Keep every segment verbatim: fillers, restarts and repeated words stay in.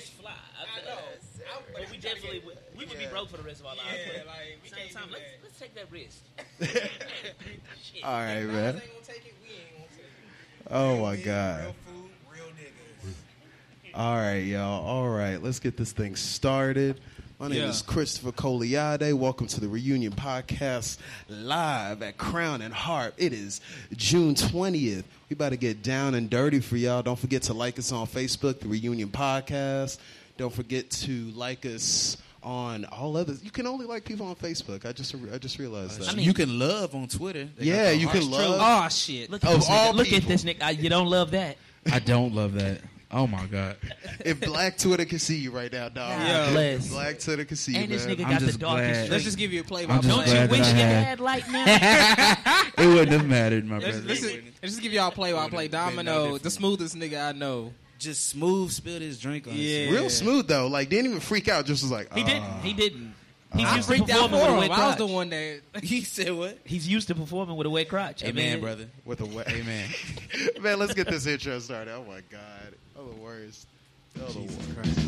just fly. I, I know. But we definitely would, we would yeah. be broke for the rest of our lives. Yeah, like we Same can't time, do let's, that. let's take that risk. All right, if man. Ain't gonna take it, we ain't gonna take it. Oh real my men, God. Real food, real niggas. All right, y'all. All right, let's get this thing started. My name Yeah. is Christopher Coliade. Welcome to the Reunion Podcast live at Crown and Harp. It is June twentieth. We about to get down and dirty for y'all. Don't forget to like us on Facebook, the Reunion Podcast. Don't forget to like us on all others. You can only like people on Facebook. I just I just realized that. I mean, you can love on Twitter. They yeah, you can love. Oh shit! Look at Of this all nigga. Look people. at this nigga. I, you don't love that. I don't love that. Oh my God! If Black Twitter can see you right now, dog. God bless. Black Twitter can see you, And this man. nigga I'm got the just darkest glad. streak. Let's just give you a play by I'm just Don't play. you glad wish that you I had- had light now? It wouldn't have mattered, my Let's, brother. let's, just, let's just give y'all a play by play. Would've been no Domino, different. the smoothest nigga I know. Just smooth spilled his drink on. Yeah. His Real smooth though. Like didn't even freak out. Just was like He uh, didn't. He didn't. He's I used to freaked out performing for with a him. wet I was crotch. the one that. He said what? He's used to performing with a wet crotch. I Amen, mean, brother. with a wet. Amen. Man, let's get this intro started. Oh my God. Oh the worst. Oh the worst.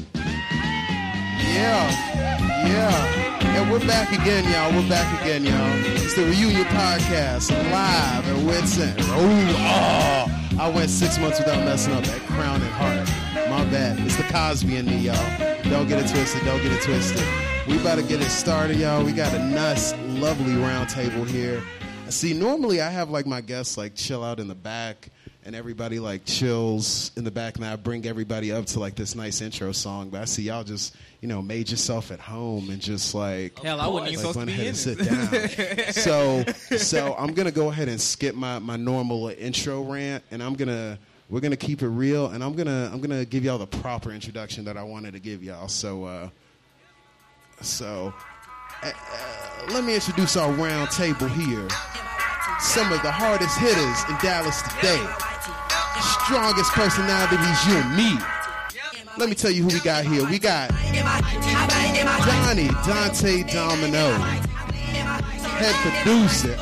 Yeah. Yeah. And we're back again, y'all. We're back again, y'all. It's the Reunion Podcast live at Wits End. Oh, oh, I went six months without messing up at Crown and Heart. My bad. It's the Cosby in me, y'all. Don't get it twisted. Don't get it twisted. We about to get it started, y'all. We got a nice, lovely round table here. See, normally I have like my guests like chill out in the back and everybody like chills in the back and I bring everybody up to like this nice intro song. But I see y'all just, you know, made yourself at home and just like, Hell, I wasn't even like supposed went to be ahead in and it. sit down. so, so I'm going to go ahead and skip my, my normal intro rant and I'm going to, we're going to keep it real and I'm going to, I'm going to give y'all the proper introduction that I wanted to give y'all. So, uh, so uh, uh, let me introduce our round table here. Some of the hardest hitters in Dallas today. Strongest personalities, you and me. Let me tell you who we got here. We got Donnie Dante Domino, head producer,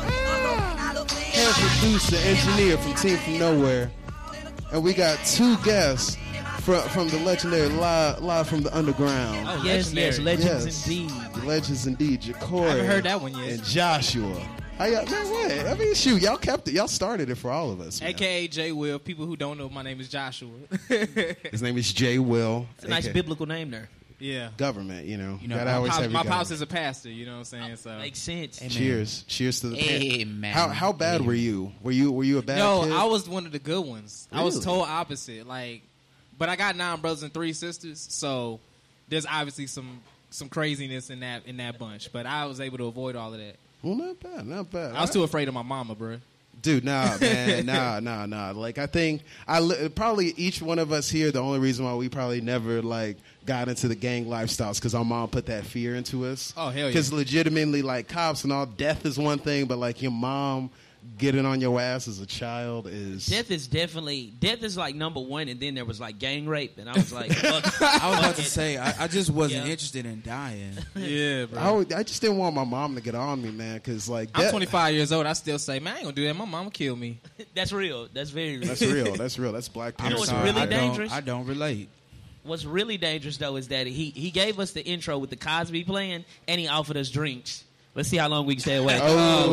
head producer, engineer from Team From Nowhere. And we got two guests from, from the legendary live, live from the underground. Oh, yes, yes, legendary. legends Yes. indeed. Legends indeed, Jacory. I haven't heard that one yet. And Joshua. How y'all, man, what? I mean, shoot, y'all kept it. Y'all started it for all of us. Man. A K A J Will. People who don't know, my name is Joshua. His name is Jay Will. It's a nice A K biblical name there. yeah. Government, you know. You know, Gotta my always Pops- have your my government. pops is a pastor, you know what I'm saying? So Makes sense. Amen. Cheers. Cheers to the pan- Amen. How how bad Amen. were you? Were you were you a bad No, kid? I was one of the good ones. I was Really? total opposite. Like, but I got nine brothers and three sisters, so there's obviously some some craziness in that in that bunch. But I was able to avoid all of that. Well, not bad, not bad. I was too afraid of my mama, bro. Dude, nah, man, nah, nah, nah. Like, I think I li- probably each one of us here. The only reason why we probably never like got into the gang lifestyles because our mom put that fear into us. Oh, hell yeah. Because legitimately, like cops and all, death is one thing, but like your mom getting on your ass as a child is Death is definitely death is like number one, and then there was like gang rape, and I was like, fuck, I was about fuck to it. say, I, I just wasn't Yeah. interested in dying. Yeah, bro. I, would- I just didn't want my mom to get on me, man. Because like I'm death- twenty-five years old. I still say, man, I ain't gonna do that. My mama kill me. That's real. That's very real. That's real. That's real. That's black You know parents. what's Sorry, really I don't- dangerous? I don't relate. What's really dangerous though is that he he gave us the intro with the Cosby playing, and he offered us drinks. Let's see how long we can stay awake.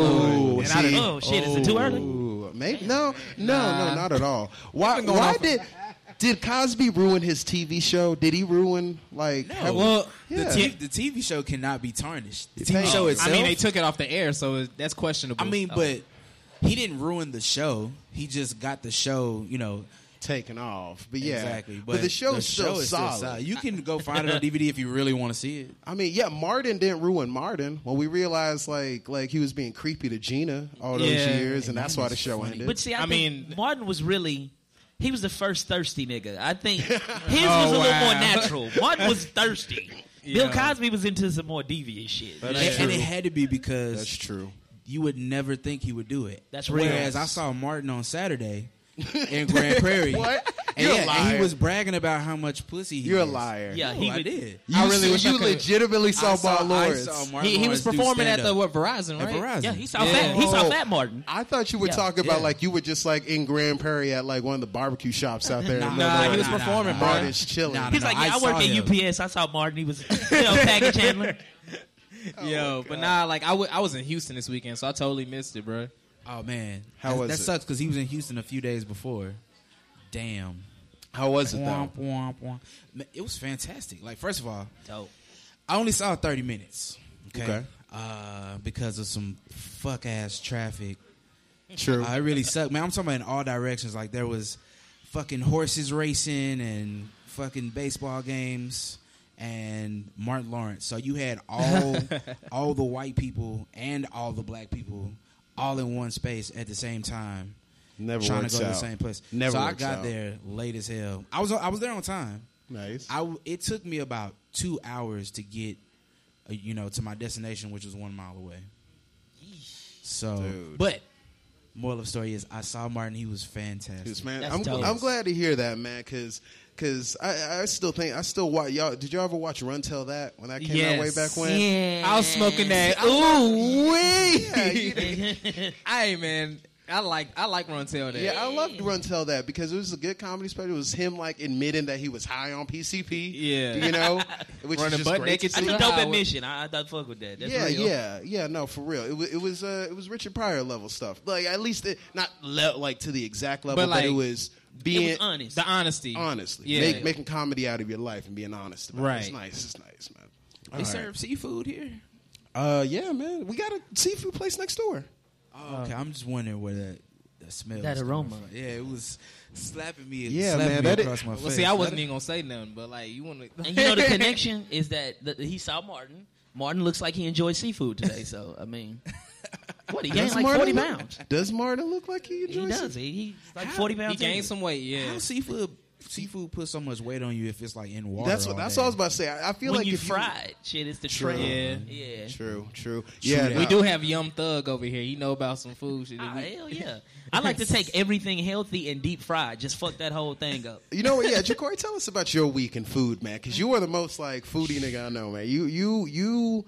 Oh, And I see? don't- oh, shit, is it too early? Ooh, Maybe no, no, Nah. no, not at all. Why? been going Why on for- did did Cosby ruin his T V show? Did he ruin like? No. have- Well, yeah. The, t- the T V show cannot be tarnished. The T V Thank show you. itself. I mean, they took it off the air, so it- that's questionable. I mean, but he didn't ruin the show. He just got the show, you know. taken off, but yeah, Exactly. But, the show's the still show is solid. Still solid. You can go find it on D V D if you really want to see it. I mean, yeah, Martin didn't ruin Martin when we realized like like he was being creepy to Gina all those Yeah. years, and that's why the show funny. ended. But see, I, I think mean- Martin was really. He was the first thirsty nigga. I think his Oh, was a little wow. more natural. Martin was thirsty. Bill Yeah. Cosby was into some more devious shit. That's And, true. and it had to be because That's true. you would never think he would do it. That's real. Whereas I saw Martin on Saturday in Grand Prairie, What? And, You're yeah, a liar. and he was bragging about how much pussy he You're a gets. liar. Yeah, No, he I would- did. You, I really wish I you could've- legitimately saw I saw, Martin I Lawrence. saw Martin He, he was Lawrence do performing at the stand-up. what Verizon, At right? Verizon. Yeah, he saw Yeah. fat. He saw Oh. Fat Martin. I thought you were Yeah. talking about Yeah. like you were just like in Grand Prairie at like one of the barbecue shops out there. Nah, in Nah, Illinois. he was nah, performing, nah, bro. Martin's chilling. Nah, He's no, like, I yeah, I, work saw at him. U P S. I saw Martin. He was, you know, package handler. Yo, but nah, like I, w- I was in Houston this weekend, so I totally missed it, bro. Oh man, How that, was that it? sucks because he was in Houston a few days before. Damn. How was it though? Womp, womp, womp. Man, it was fantastic. Like first of all, Dope. I only saw thirty minutes. Okay. Okay. Uh, because of some fuck ass traffic. True. Uh, it really sucked, man. I'm talking about in all directions. Like there was fucking horses racing and fucking baseball games and Martin Lawrence. So you had all all the white people and all the black people all in one space at the same time, Never trying works to go out. to the same place. Never so I works got out. there late as hell. I was I was there on time. Nice. I w- it took me about two hours to get, uh, you know, to my destination, which was one mile away. So, Dude. but moral of the story is, I saw Martin. He was fantastic. Yes, man. That's I'm, dope. I'm glad to hear that, man, because because I, I still think I still watch y'all. Did y'all ever watch Run Tell That when that came out way Yes. back when? Yeah. I was smoking that. Ooh, wee! Hey, man, I like I like Run Tell That. Yeah, I loved Run Tell That because it was a good comedy special. It was him like admitting that he was high on P C P. Yeah. you know, which Running is just butt great naked to That's see. a to dope highway. admission. I, I thought fuck with that. That's yeah, real. yeah, yeah. No, for real. It was it was uh, it was Richard Pryor level stuff. Like at least it, not le- like to the exact level, But, but, it like, was It being was honest. The honesty. honestly Yeah. make, making comedy out of your life and being honest about it. It's Right. nice. It's nice, man. They All serve right. seafood here. Uh, yeah, man. We got a seafood place next door. Oh, okay, I'm just wondering where that that smell. That was coming aroma. from. Yeah, it was slapping me. Yeah, slapping man, me that across is- my Well, face. see, I wasn't even gonna say nothing, but like you want to. And you know the connection is that the, he saw Martin. Martin looks like he enjoyed seafood today. So I mean, what he gained Does like Martin forty look- Does Does Martin look like he he enjoys does? it? He, he's like How- forty He pounds. gained in. some weight. Yeah. How seafood seafood put so much weight on you if it's like in water? That's what. all That's day? what I was about to say. I, I feel when like you if fry it, shit, it's the True. trend. Yeah. Yeah. True, true. True Yeah, that. We no. do have Yum Thug over here. He know about some food shit. Ah, hell yeah. I like to take everything healthy and deep fried. Just fuck that whole thing up. You know what? Yeah, Jacory, tell us about your week in food, man, because you are the most like foodie nigga I know, man. You you you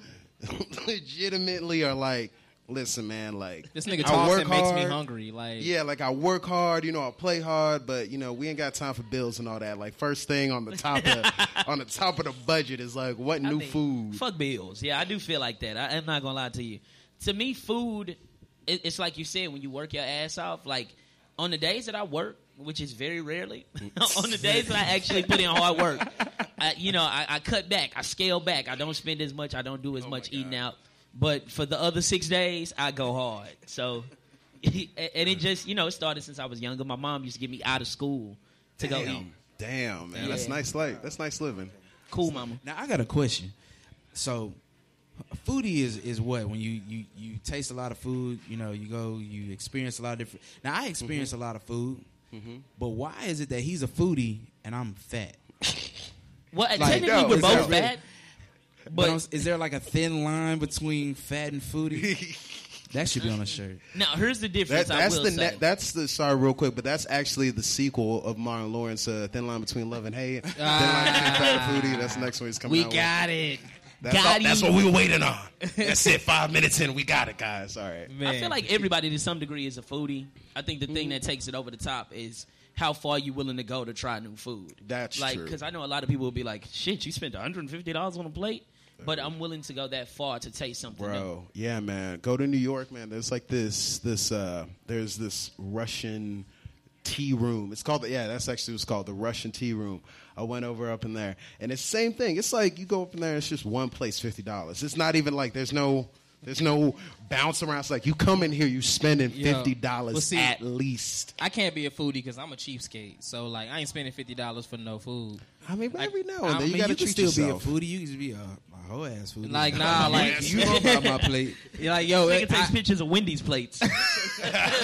legitimately are like, listen, man, like This nigga I talks work and makes me hard. hungry. Like, Yeah, like I work hard, you know, I play hard, but you know, we ain't got time for bills and all that. Like first thing on the top of on the top of the budget is like what I new think- food. Fuck bills. Yeah, I do feel like that. I, I'm not gonna lie to you. To me, food, it, it's like you said when you work your ass off. Like on the days that I work, which is very rarely, on the days that I actually put in hard work, I, you know, I, I cut back, I scale back. I don't spend as much. I don't do as Oh much my God. eating out. But for the other six days, I go hard. So, and it just, you know, it started since I was younger. My mom used to get me out of school to go eat. Damn, damn, man, that's Yeah. nice. Like that's nice living. Cool, mama. Now I got a question. So, foodie is is what when you you you taste a lot of food. You know, you go, you experience a lot of different. Now I experience Mm-hmm. a lot of food, but why is it that he's a foodie and I'm fat? Well, Like, technically, no, we're it's both not really- fat. But, But I'm- is there like a thin line between fat and foodie? That should be on a shirt. now, here's the That, difference. I that's will the say. ne- that's the sorry real quick, but that's actually the sequel of Martin Lawrence, uh, Thin Line Between Love and Hate. Thin Line Between Fat and Foodie. That's the next one he's coming we out with. got it. That's, Got all, that's him. what we were waiting on. That's it. Five minutes in, we got it, guys. All right. Man. I feel like everybody to some degree is a foodie. I think the thing that takes it over the top is how far you willing to go to try new food. That's like true. because I know a lot of people will be like, "Shit, you spent one hundred fifty dollars on a plate," but I'm willing to go that far to taste something. new. Bro, yeah, man. Go to New York, man. There's like this, this, uh, there's this Russian tea room. It's called, the, yeah, that's actually what's called, the Russian tea room. I went over up in there, and it's the same thing. It's like you go up in there, it's just one place, fifty dollars. It's not even like there's no, there's no bounce around. It's like you come in here, you spending Yo, fifty dollars well, see- at least. I can't be a foodie because I'm a cheapskate. So like, I ain't spending fifty dollars for no food. I mean, Like, every now I and then I you mean, gotta you can treat still yourself. be a foodie. You can be a, a whole ass foodie. Like, nah, like- you know about my plate. You're like, yo, Nigga it, takes I, pictures of Wendy's plates.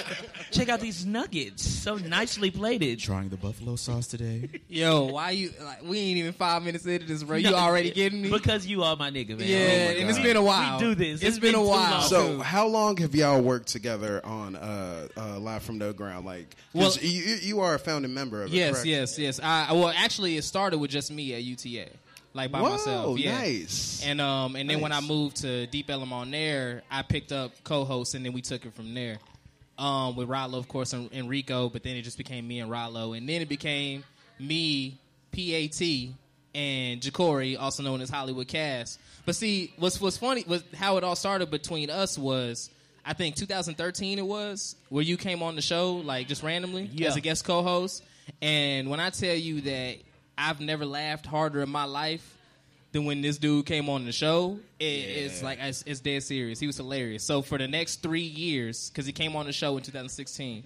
Check out these nuggets, so nicely plated. Trying the buffalo sauce today. Yo, why you? Like, we ain't even five minutes into this, bro. You No, already getting me? Because you are my nigga, man. Yeah, Oh and it's God. been a while. We do this. It's It's been, been a too while. long. So, too. how long have y'all worked together on uh, uh, Live from No Ground? Like, 'cause Well- you, you are a founding member of it, Yes, correct? yes, yes. I well, actually, it started with just me at U T A, like by Whoa, myself. Yeah. nice. And um, and then when I Nice. moved to Deep Ellum on there, I picked up co-hosts, and then we took it from there. Um, with Rollo, of course, and, and Rico, but then it just became me and Rollo, and then it became me, P A T, and Jacory, also known as Hollywood Cass. But see, what's what's funny was how it all started between us was. I think two thousand thirteen it was, where you came on the show, like, just randomly Yeah. as a guest co-host. And when I tell you that I've never laughed harder in my life than when this dude came on the show, it, it's like, it's, it's dead serious. He was hilarious. So for the next three years, because he came on the show in two thousand sixteen,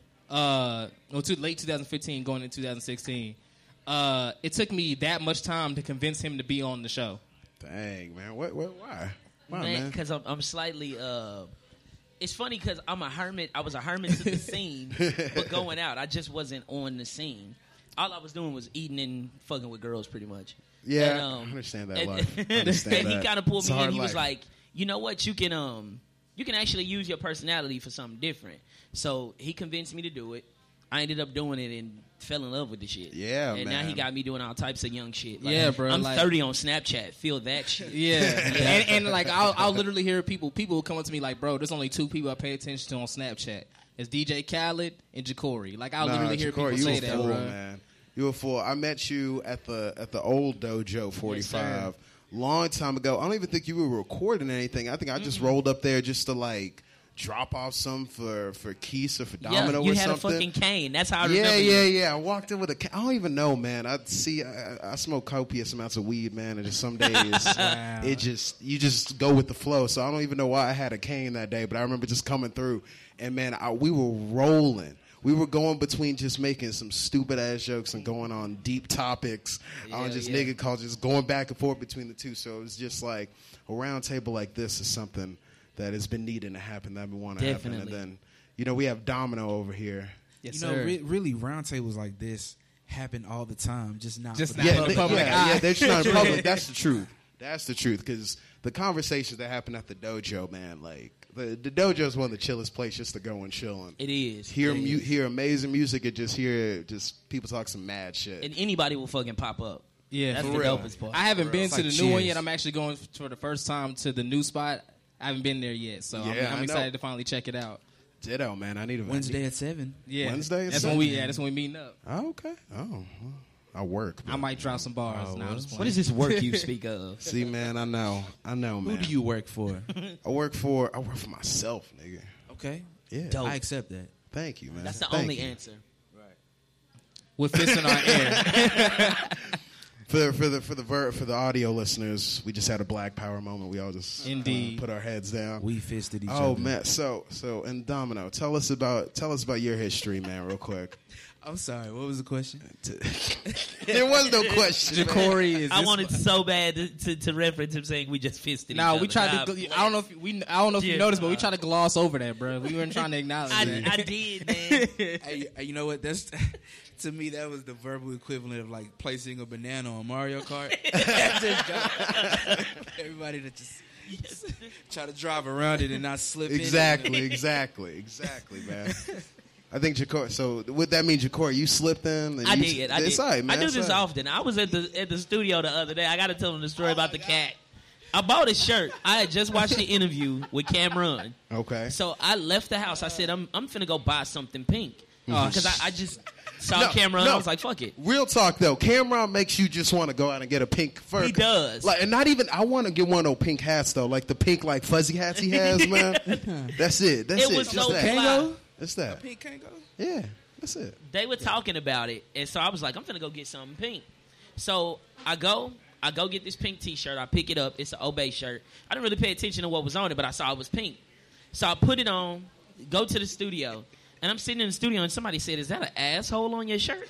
uh, well, to late two thousand fifteen, going into two thousand sixteen, uh, it took me that much time to convince him to be on the show. Dang, man. What, what, why? Why, Man, man? because I'm, I'm slightly. Uh, it's funny because I'm a hermit. I was a hermit to the scene, but going out, I just wasn't on the scene. All I was doing was eating and fucking with girls, pretty much. Yeah, And, um, I understand that and, life. I understand and he that. kind of pulled It's a me in. hard He was life. like, "You know what? You can um, you can actually use your personality for something different." So he convinced me to do it. I ended up doing it and fell in love with the shit. Yeah, and man. now he got me doing all types of young shit. Like, Yeah, bro, I'm like- thirty on Snapchat. Feel that shit. Yeah, and, and like I'll, I'll literally hear people people will come up to me like, bro, there's only two people I pay attention to on Snapchat. It's D J Khaled and Jacory. Like I'll Nah, literally hear Jacory, people you say a that, fool, bro. man. You a fool. I met you at the at the old dojo forty-five long time ago. I don't even think you were recording anything. I think I just rolled up there just to like drop off some for for Keith or for Yeah, Domino you or had something. a fucking cane. That's how I yeah, remember yeah, you. yeah. I walked in with a. Ca- I don't even know, man. I see. I, I smoke copious amounts of weed, man, and just some days Wow. it just you just go with the flow. So I don't even know why I had a cane that day, but I remember just coming through, and man, I, we were rolling. We were going between just making some stupid ass jokes and going on deep topics on Yeah, just yeah. nigga calls, just going back and forth between the two. So it was just like a round table like this is something that has been needing to happen, that I've been wanting to happen, and Definitely. then you know we have Domino over here. Yes, you know, sir. re- really, roundtables like this happen all the time, just not Just for not the Yeah, in they, public yeah, eye. yeah, they're just not in public. That's the truth. That's the truth. Because the conversations that happen at the dojo, man, like the, the dojo is one of the chillest places just to go and chill and It is. hear It mu- is. hear amazing music and just hear just people talk some mad shit. And anybody will fucking pop up. Yeah, That's for the real. dopest part. I haven't been It's to like the new one Cheers. yet. I'm actually going for the first time to the new spot. I haven't been there yet, so I'm, Yeah, I'm I excited know. to finally check it out. Ditto, man. I need a Wednesday at seven. Yeah, Wednesday at That's when we. seven? Yeah, that's when we meeting up. Oh, okay. Oh, well, I work. I might drop some bars. Oh, Nah, I'm well. just playing. What is this work you speak of? See, man, I know. I know, man. Who do you work for? I work for. I work for myself, nigga. Okay, Yeah. Dope. I accept that. Thank you, man. That's the Thank only you. answer. With fists in our air? For for the for the ver- for the audio listeners, we just had a Black Power moment. We all just uh, Indeed. put our heads down. We fisted each Oh other. man, so so and Domino, tell us about tell us about your history, man, real quick. I'm sorry. What was the question? There was no question. man. Jacory is. I this- wanted so bad to, to, to reference him saying we just fisted No, each we other. tried Nah, to. gl- I don't know if we. I don't know if you Yeah. noticed, but we tried to gloss over that, bro. We weren't trying to acknowledge I, that. I did, man. Hey, you know what? That's to me that was the verbal equivalent of like placing a banana on Mario Kart. Just- everybody that just try to drive around it and not slip Exactly, in. exactly, exactly, man. I think Jacory. So would that mean Jacory? You slipped in. And I you, did. I it's did. all right, man. I do It's this all right. often. I was at the at the studio the other day. I got to tell them the story about the cat. I bought a shirt. I had just watched the interview with Cameron. Okay. So I left the house. I said, I'm I'm finna go buy something pink. Oh, Because I, I just saw No, Cameron. no. I was like, fuck it. Real talk though, Cameron makes you just want to go out and get a pink fur. He does. Like, and not even. I want to get one of those pink hats though, like the pink like fuzzy hats he has, man. That's it. That's it. It was just so that. fly. Kango? That's that. Pink Kango? Yeah, that's it. They were talking about it, and so I was like, I'm finna go get something pink. So I go, I go get this pink T-shirt. I pick it up. It's an Obey shirt. I didn't really pay attention to what was on it, but I saw it was pink. So I put it on, go to the studio, and I'm sitting in the studio, and somebody said, "Is that an asshole on your shirt?"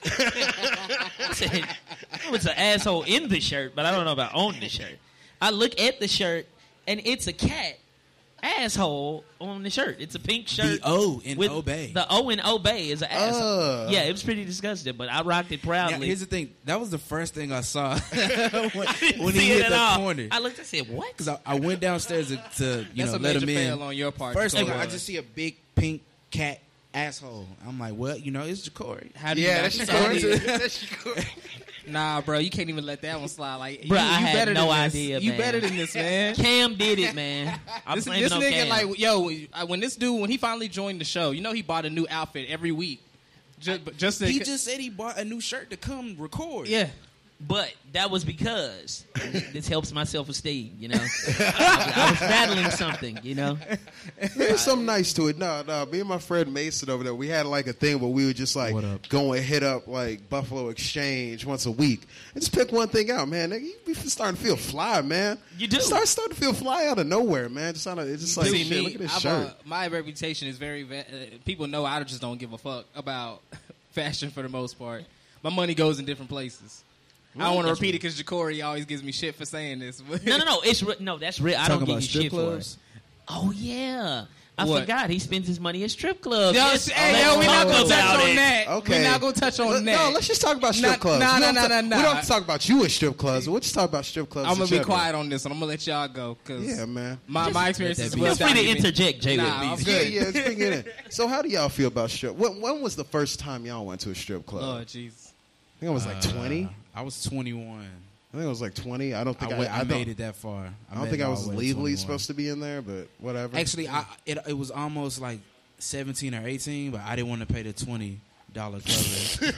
I said, "Oh, it's an asshole in the shirt, but I don't know about on the shirt." I look at the shirt, and it's a cat asshole on the shirt. It's a pink shirt. The O in with Obey. The O in Obey is an asshole. Uh. Yeah, it was pretty disgusting, but I rocked it Now, proudly. here's the thing. That was the first thing I saw when, when See he it hit at the all. corner. I looked. I said, "What?" Because I, I went downstairs to, to you That's know a let major him in. fail on your part. First thing Jacory. I just see a big pink cat asshole. I'm like, well, you know, it's Jacory. How do you Yeah, not that's decide your it? That's your Nah, bro, you can't even let that one slide. Like, Bruh, you, I you had better no than this. idea, You man. better than this, man. Cam did it, man. I'm This, blaming this on nigga, Cam. like, yo, I- when this dude, when he finally joined the show, you know, he bought a new outfit every week. Just, just to, He just said he bought a new shirt to come record. yeah. But that was because this helps my self esteem. You know, I, was, I was battling something. You know, There's something nice to it. No, no. Me and my friend Mason over there, we had like a thing where we would just like What up? go and hit up like Buffalo Exchange once a week and just pick one thing out, man. Nigga, you be starting to feel fly, man. You do. Start starting to feel fly out of nowhere, man. Just on a, it's just like See, shit, me, look at this I've, shirt. uh, my reputation is very. va- Uh, people know I just don't give a fuck about fashion for the most part. My money goes in different places. I don't want to repeat it because Jacory always gives me shit for saying this. but- no, no, no. It's re- no. That's real. I Talking don't give about you strip shit clubs. for it. Oh yeah, I What? forgot. He spends his money at strip clubs. Yo, Yes, hey, let's yo, we're not talk gonna touch about on it. that. Okay. We're not gonna touch on Let- that. No, let's just talk about strip Nah, clubs. nah, we, nah, don't nah, ta- nah, we nah. don't have to talk about you at strip clubs. We'll just talk about strip clubs. I'm in gonna be general. quiet on this one. I'm gonna let y'all go because Yeah, man. my Just my let experience that is be. well Feel free to documented. interject, Jay. Nah, with I'm these. Yeah, good. yeah, let's bring it in. So, how do y'all feel about strip? When, when was the first time y'all went to a strip club? Lord Jesus. I think it was like twenty. I was twenty-one. I think it was like twenty. I don't I, think I, went, I, don't- made it that far. I don't think I was legally supposed to be in there, but whatever. Actually, I, it, it was almost like seventeen or eighteen, but I didn't want to pay the twenty dollar cover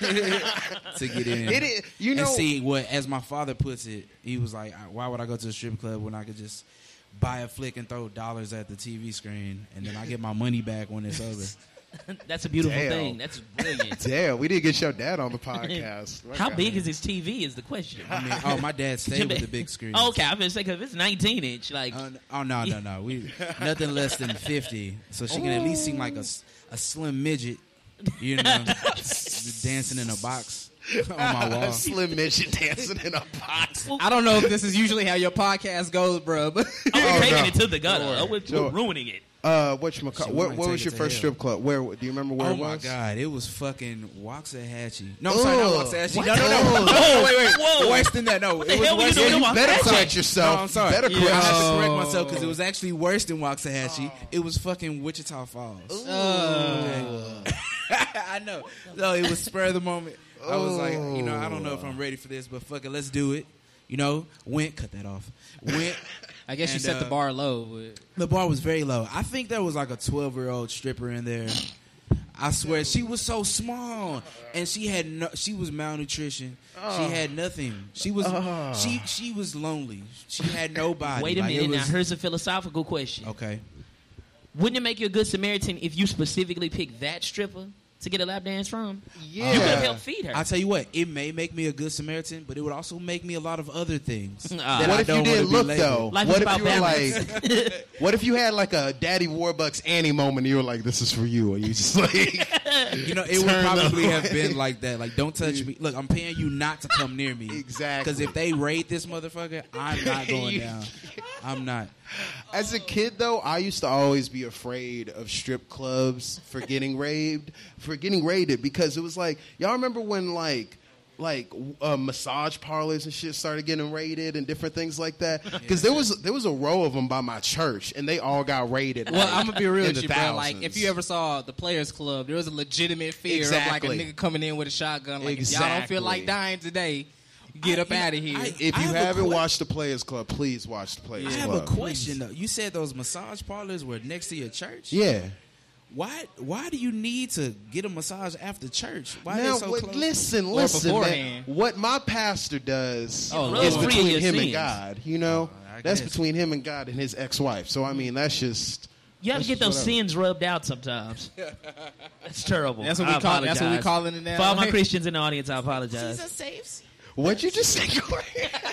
to get in. It is- you know- and see what, as my father puts it, he was like, "Why would I go to a strip club when I could just buy a flick and throw dollars at the T V screen, and then I get my money back when it's over?" That's a beautiful Damn. thing. That's brilliant. Damn, we didn't get your dad on the podcast. How big is his T V? Is the question. I mean, oh, my dad stayed with the big screen. Oh, okay, I'm gonna say because it's nineteen inch. Like, Uh, oh no no no, we nothing less than fifty, so she can at least seem like a, s- a slim midget, you know, dancing in a box on my wall. A slim midget dancing in a box? I don't know if this is usually how your podcast goes, bro. But oh, we're Oh, taking no. it to the gutter. Don't Oh, we're, worry. Sure. we're ruining it. Uh, what you Shit, we Where, might where take was it your to first hell. strip club? Where do you remember where Oh it my was? god, it was fucking Waxahachie. No, I'm sorry, not Ugh. Waxahachie. What? No, no, no, Ugh. no, wait, wait, Whoa. worse than that. No, the it was hell were you worse doing than in You better Waxahachie? correct yourself. No, I'm sorry. Better Yeah, correct I have to yourself. correct myself because it was actually worse than Waxahachie. It was fucking Wichita Falls. I know. No, it was spur of the moment. I was like, you know, I don't know if I'm ready for this, but fuck it, let's do it. You know, went, cut that off. Went. I guess you And, set the uh, bar low. But The bar was very low. I think there was like a twelve-year-old stripper in there. I swear, she was so small, and she had no. She was malnutrition. She had nothing. She was. Oh. She she was lonely. She had nobody. Wait a Like, it minute. Now, was- here's a philosophical question. Okay. Wouldn't it make you a good Samaritan if you specifically picked that stripper to get a lap dance from? Yeah. You could have helped feed her. I'll tell you what. It may make me a good Samaritan, but it would also make me a lot of other things. Ah. that What I if you don't didn't wanna be look though? labeled. Life What is if about you were balance. like? What if you had like a Daddy Warbucks Annie moment? and You were like, "This is for you," and you just like, You know, it would Turn probably away. have been like that. Like, don't touch me. Look, I'm paying you not to come near me. Exactly. Because if they raid this motherfucker, I'm not going You- down. I'm not. As a kid, though, I used to always be afraid of strip clubs for getting raided, for getting raided, because it was like, y'all remember when like, like uh, massage parlors and shit started getting raided and different things like that? Because there was there was a row of them by my church, and they all got raided. well, like, I'm gonna be real in with the you, bro. Like, thousands. if you ever saw the Players Club, there was a legitimate fear Exactly. of like a nigga coming in with a shotgun. Like, if y'all don't feel like Exactly. dying today, get I- up you know, out of here. I- if I you have a haven't que- watched the Players Club, please watch the Players I have Club. a question though. You said those massage parlors were next to your church. Yeah. Why? Why do you need to get a massage after church? Why Now, they so what- close? listen, Or listen, man. beforehand. What my pastor does Oh, is Lord. Free of between your him and sins. God. You know, Oh, I that's guess. between him and God and his ex-wife. So I mean, that's just You have that's to get just those whatever. sins rubbed out sometimes. That's terrible. That's what we I call- that's what we apologize. calling it now. For all my Christians in the audience, I apologize. saves. What'd you just say? Corey?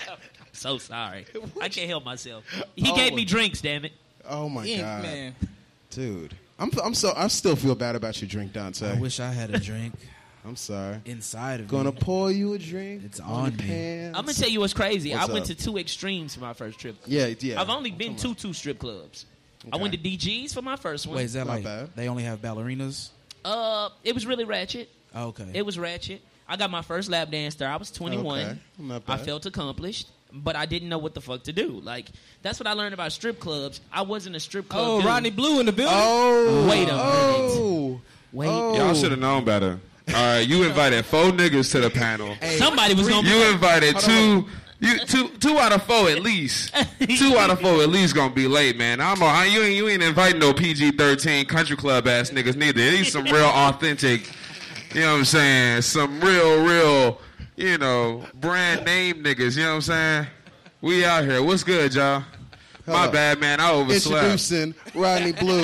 So sorry. I can't help myself. He Oh. gave me drinks, damn it. oh my Yeah, God, man. dude! I'm I'm so I still feel bad about your drink, Dante. I wish I had a drink I'm sorry. inside of Gonna me. pour you a drink. It's on, on the me. pants. I'm gonna tell you what's crazy. What's I went up? to two extremes for my first trip. Yeah, yeah. I've only been to two strip clubs. I went to D G's for my first one. Wait, is that Not like bad. they only have ballerinas? Uh, it was really ratchet. Oh, okay. It was ratchet. I got my first lap dance there. I was twenty-one. Okay. Not I bad. felt accomplished, but I didn't know what the fuck to do. Like, that's what I learned about strip clubs. I wasn't a strip club Oh, dude. Rodney Blue in the building. Oh, Wait a minute. oh, Wait. oh. Y'all should have known better. All right, you invited four niggas to the panel. Somebody was going to You invited two, you two, two out of four at least. Two out of four at least gonna be late, man. I'm a, you ain't you ain't inviting no P G thirteen country club ass niggas neither. These some real authentic, you know what I'm saying? Some real, real, you know, brand name niggas. You know what I'm saying? We out here. What's good, y'all? My Hello. bad, man. I overslept. Introducing Rodney Blue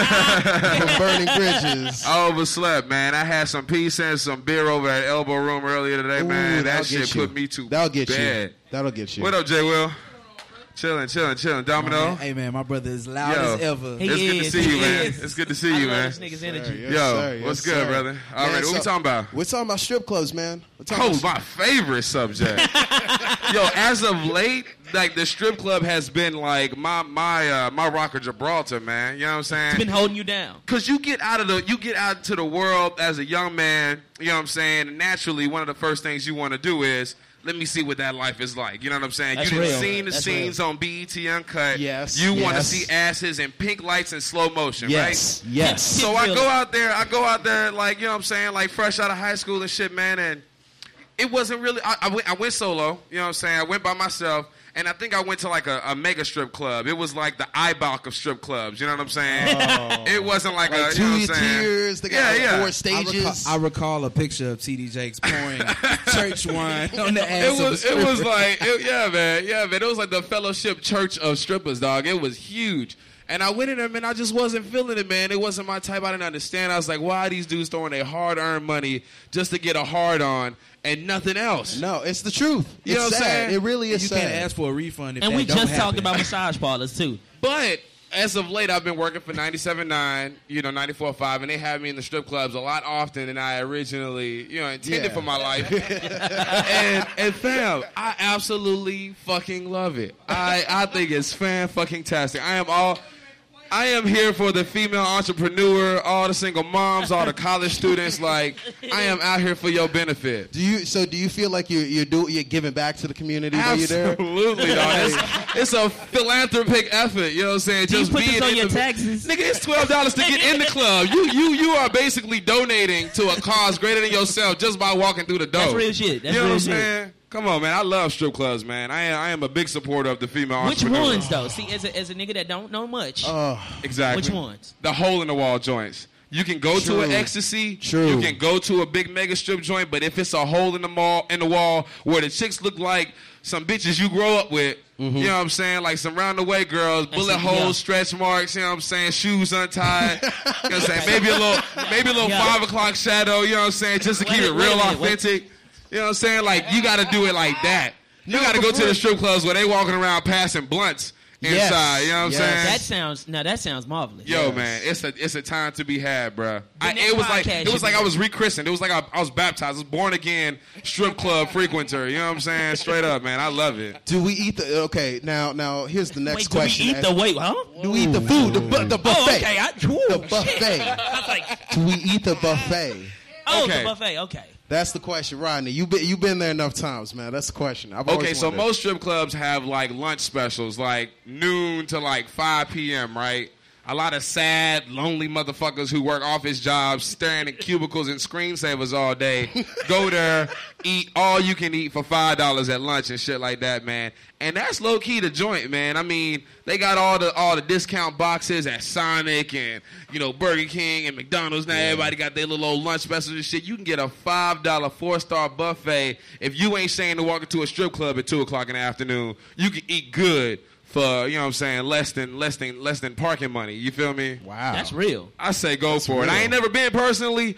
from Burning Bridges. I overslept, man. I had some pizza and some beer over at Elbow Room earlier today, Ooh, man. That that'll shit get you. put me to That'll get bed. you. That'll get you. What up, J. Will? Chilling, chilling, chilling. Domino. Hey man, my brother is loud Yo. as ever. He It's good to is, see you, he man. is. It's good to see I you, love man. this nigga's energy. Yes, Yo, sir. Yes, what's good, sir. brother? All Man, right, what we so- talking about? We're talking about strip clubs, man. We're talking Oh, about my favorite subject. Yo, as of late, like the strip club has been like my my uh, my rock of Gibraltar, man. You know what I'm saying? It's been holding you down. Cause you get out of the you get out to the world as a young man, you know what I'm saying? And naturally, one of the first things you want to do is let me see what that life is like. You know what I'm saying? That's you done real. seen the That's scenes on B E T Uncut. Yes, You want to yes. see asses and pink lights in slow motion, yes, right? yes. So I go out there, I go out there like, you know what I'm saying, like fresh out of high school and shit, man, and it wasn't really, I, I, went, I went solo, you know what I'm saying, I went by myself, and I think I went to like a, a mega strip club. It was like the I B A C of strip clubs, you know what I'm saying? It wasn't like, Like a, you two know what I'm saying? tiers. They got Yeah, like yeah. four I recall, stages. I recall a picture of T D Jakes pouring church wine on the ass It of the was, it was stripper. like, it, yeah, man, yeah, man. It was like the Fellowship Church of Strippers, dog. It was huge. And I went in there, man, I just wasn't feeling it, man. It wasn't my type. I didn't understand. I was like, why are these dudes throwing their hard-earned money just to get a hard-on and nothing else? No, it's the truth. You it's know what I'm sad. saying? It really is You sad. can't ask for a refund if And that we don't just happen. talked about massage parlors, too. But as of late, I've been working for ninety-seven point nine, you know, ninety-four point five, and they have me in the strip clubs a lot often than I originally, you know, intended Yeah. for my life. and, and fam, I absolutely fucking love it. I, I think it's fan-fucking-tastic. I am all... I am here for the female entrepreneur, all the single moms, all the college students. Like, I am out here for your benefit. Do you? So do you feel like you you do you're giving back to the community while you're there? Absolutely, dog. It's, it's a philanthropic effort. You know what I'm saying? Do you Just put being this on in your the, taxes? Nigga, it's twelve dollars to get in the club. You you you are basically donating to a cause greater than yourself just by walking through the door. That's real shit. That's you know real what I'm shit. saying? Come on, man. I love strip clubs, man. I am, I am a big supporter of the female Which entrepreneur. ones, though? See, as a, as a nigga that don't know much, Oh, Exactly. which ones? The hole in the wall joints. You can go True. to an ecstasy. True. You can go to a big mega strip joint, but if it's a hole in the mall in the wall where the chicks look like some bitches you grow up with, Mm-hmm. you know what I'm saying? Like some round the way girls, bullet it, holes, yeah. stretch marks, you know what I'm saying? Shoes untied. You know what I'm saying? Maybe a little maybe a little Yeah. five o'clock shadow, you know what I'm saying? Just to Wait keep a- it wait a real minute, wait. authentic. You know what I'm saying? Like you gotta do it like that. You gotta go to the strip clubs where they walking around passing blunts Yes. inside. You know what I'm Yes. saying? That sounds, now that sounds marvelous. Yo, Yes. man, it's a it's a time to be had, bruh. I, next it was like podcast it was should like be- I was rechristened. It was like I, I was baptized. I was born again, strip club frequenter. You know what I'm saying? Straight up, man. I love it. do we eat the? Okay, now now here's the next Wait, do we question. eat the wait, huh? Do we eat the food? The, bu- the buffet. Oh, okay. I, ooh, The buffet. shit. I was like, Do we eat the buffet? oh, Okay. the buffet, okay. That's the question, Rodney. You been you been there enough times, man. That's the question. I've always Okay, so wondered. most strip clubs have like lunch specials, like noon to like five p.m., right? A lot of sad, lonely motherfuckers who work office jobs, staring at cubicles and screensavers all day, go there, eat all you can eat for five dollars at lunch and shit like that, man. And that's low key the joint, man. I mean, they got all the all the discount boxes at Sonic and you know Burger King and McDonald's. Now everybody got their little old lunch specials and shit. You can get a five dollar four star buffet if you ain't saying to walk into a strip club at two o'clock in the afternoon. You can eat good for, you know what I'm saying, less than less than less than parking money. You feel me? Wow, That's real. I say go for it. real. I ain't never been personally.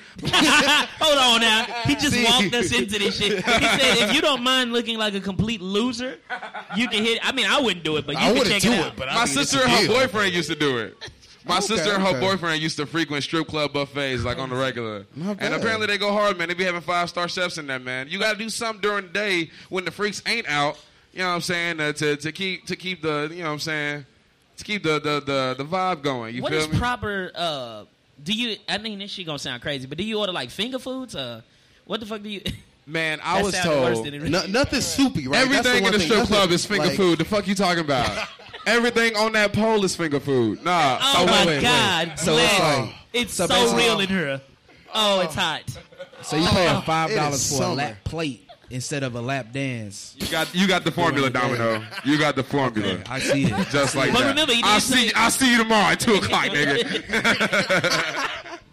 Hold on now. He just See? walked us into this shit. He said, if you don't mind looking like a complete loser, you can hit. I mean, I wouldn't do it, but you I can wouldn't check do it it, out. but I My mean, sister it's a and her deal. boyfriend used to do it. My Okay, sister and her okay. boyfriend used to frequent strip club buffets like on the regular. Not And bad. apparently they go hard, man. They be having five star chefs in there, man. You got to do something during the day when the freaks ain't out. You know what I'm saying? Uh, to to keep to keep the you know what I'm saying to keep the, the, the, the vibe going. You What feel is me? proper? Uh, do you? I mean, this shit gonna sound crazy, but do you order like finger foods? Uh, what the fuck do you? Man, I That was sounded worse told than it really No, is. nothing soupy, right? That's everything one in the thing. strip Nothing, club is finger like, food. The fuck you talking about? Everything on that pole is finger food. Nah. Oh wait, my wait, wait. God, So it's man. like- it's so so, basically- real in here. Oh, it's hot. So you paying five it dollars is for summer. a lap plate instead of a lap dance. You got you got the formula, Domino. You got the formula. I see it. Just like But that. remember, he I'll did see say- I'll see you tomorrow at two o'clock, nigga.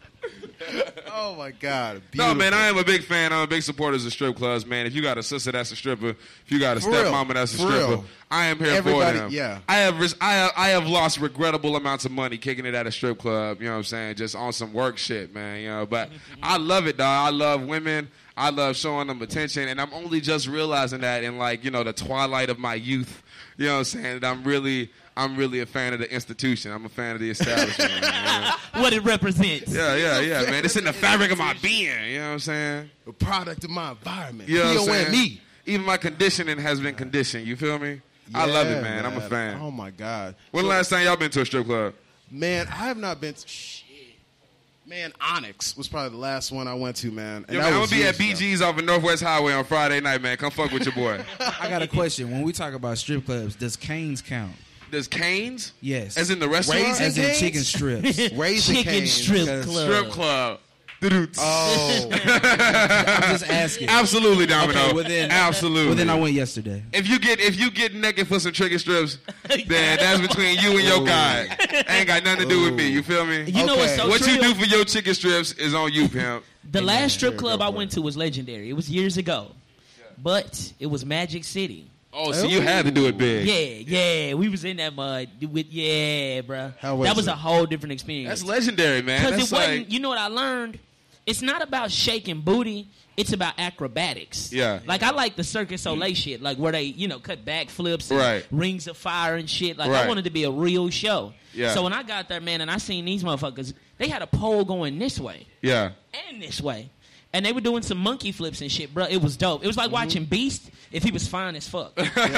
Oh my God. No, Beautiful. man, I am a big fan. I'm a big supporter of strip clubs, man. If you got a sister that's a stripper, if you got a For real. stepmama that's a For stripper, real. I am here Everybody- for them. yeah. I have ris- I have, I have lost regrettable amounts of money kicking it at a strip club. You know what I'm saying? Just on some work shit, man. You know, but I love it, dog. I love women. I love showing them attention, and I'm only just realizing that in like you know the twilight of my youth. You know what I'm saying? That I'm really. I'm really a fan of the institution. I'm a fan of the establishment. man, you know? What it represents. Yeah, yeah, yeah, man. It's in the fabric of my being. You know what I'm saying? a product of my environment. You know what I'm Theo and saying? me. Even my conditioning has been conditioned. You feel me? I love it, Yeah, man. I'm a fan. Oh my God. When the last time y'all been to a strip club? Man, I have not been to shit. Man, Onyx was probably the last one I went to, man. And Yo, that man, I'm gonna was be years at B ago. G's off of Northwest Highway on Friday night, man. Come fuck with your boy. I got a question. When we talk about strip clubs, does Cane's count? Does Cane's? Yes. As in the restaurant? Raising As in Cane's? chicken strips. Raising Chicken Cane's. strip because club. Strip club. Doo-doo. Oh, I'm just asking. Absolutely, Domino. Okay, well then- Absolutely. Well, then I went yesterday. If you get if you get naked for some chicken strips, then that's between you and your guy. Ain't got nothing to do with me. You feel me? You know what's Okay. so what true? you do for your chicken strips is on you, pimp. The last strip Here, club go I for went it. to was legendary. It was years ago, but it was Magic City. Oh, so you had to do it big. Yeah, yeah, we was in that mud with yeah, bruh. How was that was it? a whole different experience. That's legendary, man. Because That's it wasn't. like, You know what I learned? It's not about shaking booty. It's about acrobatics. Yeah. Like I like the Circus Soleil shit, like where they you know cut backflips, and Right. rings of fire and shit. Like Right. I wanted to be a real show. Yeah. So when I got there, man, and I seen these motherfuckers, they had a pole going this way yeah. and this way. And they were doing some monkey flips and shit, bro. It was dope. It was like Mm-hmm. watching Beast if he was fine as fuck.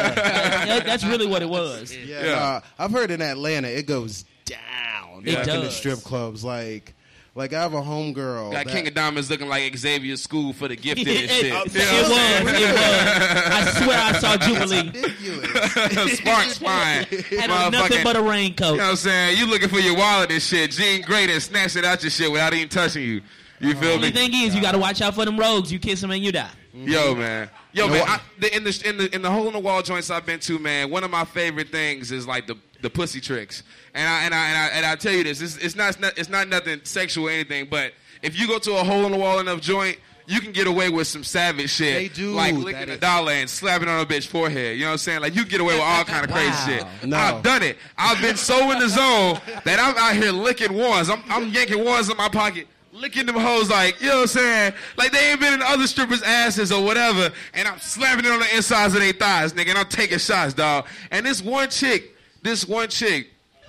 That- that's really what it was. yeah. Yeah. nah, I've heard in Atlanta it goes down. It like in the does. strip clubs. Like, like I have a homegirl. Got that- King of Diamonds looking like Xavier School for the gifted it, and shit. it You know was. what I'm saying? It was. I swear I saw Jubilee. Ridiculous. Sparks fine. Had on nothing Motherfucking- but a You raincoat. know what I'm saying? You looking for your wallet and shit. Jean Grey and snatch it out your shit without even touching you. You feel Only me? thing is, you got to watch out for them rogues. You kiss them and you die. Yo, man. Yo, You know man. what? I, the, in the in the in the hole in the wall joints I've been to, man. One of my favorite things is like the the pussy tricks. And I and I and I, and I tell you this, it's, it's not it's not it's not nothing sexual or anything. But if you go to a hole in the wall enough joint, you can get away with some savage shit. They do. Like That licking a is- dollar and slapping on a bitch forehead. You know what I'm saying? Like you get away with all kind of crazy Wow. shit. No. I've done it. I've been so in the zone that I'm out here licking ones. I'm I'm yanking ones in my pocket. Licking them hoes like, you know what I'm saying? Like they ain't been in other strippers' asses or whatever, and I'm slapping it on the insides of their thighs, nigga, and I'm taking shots, dog. And this one chick, this one chick,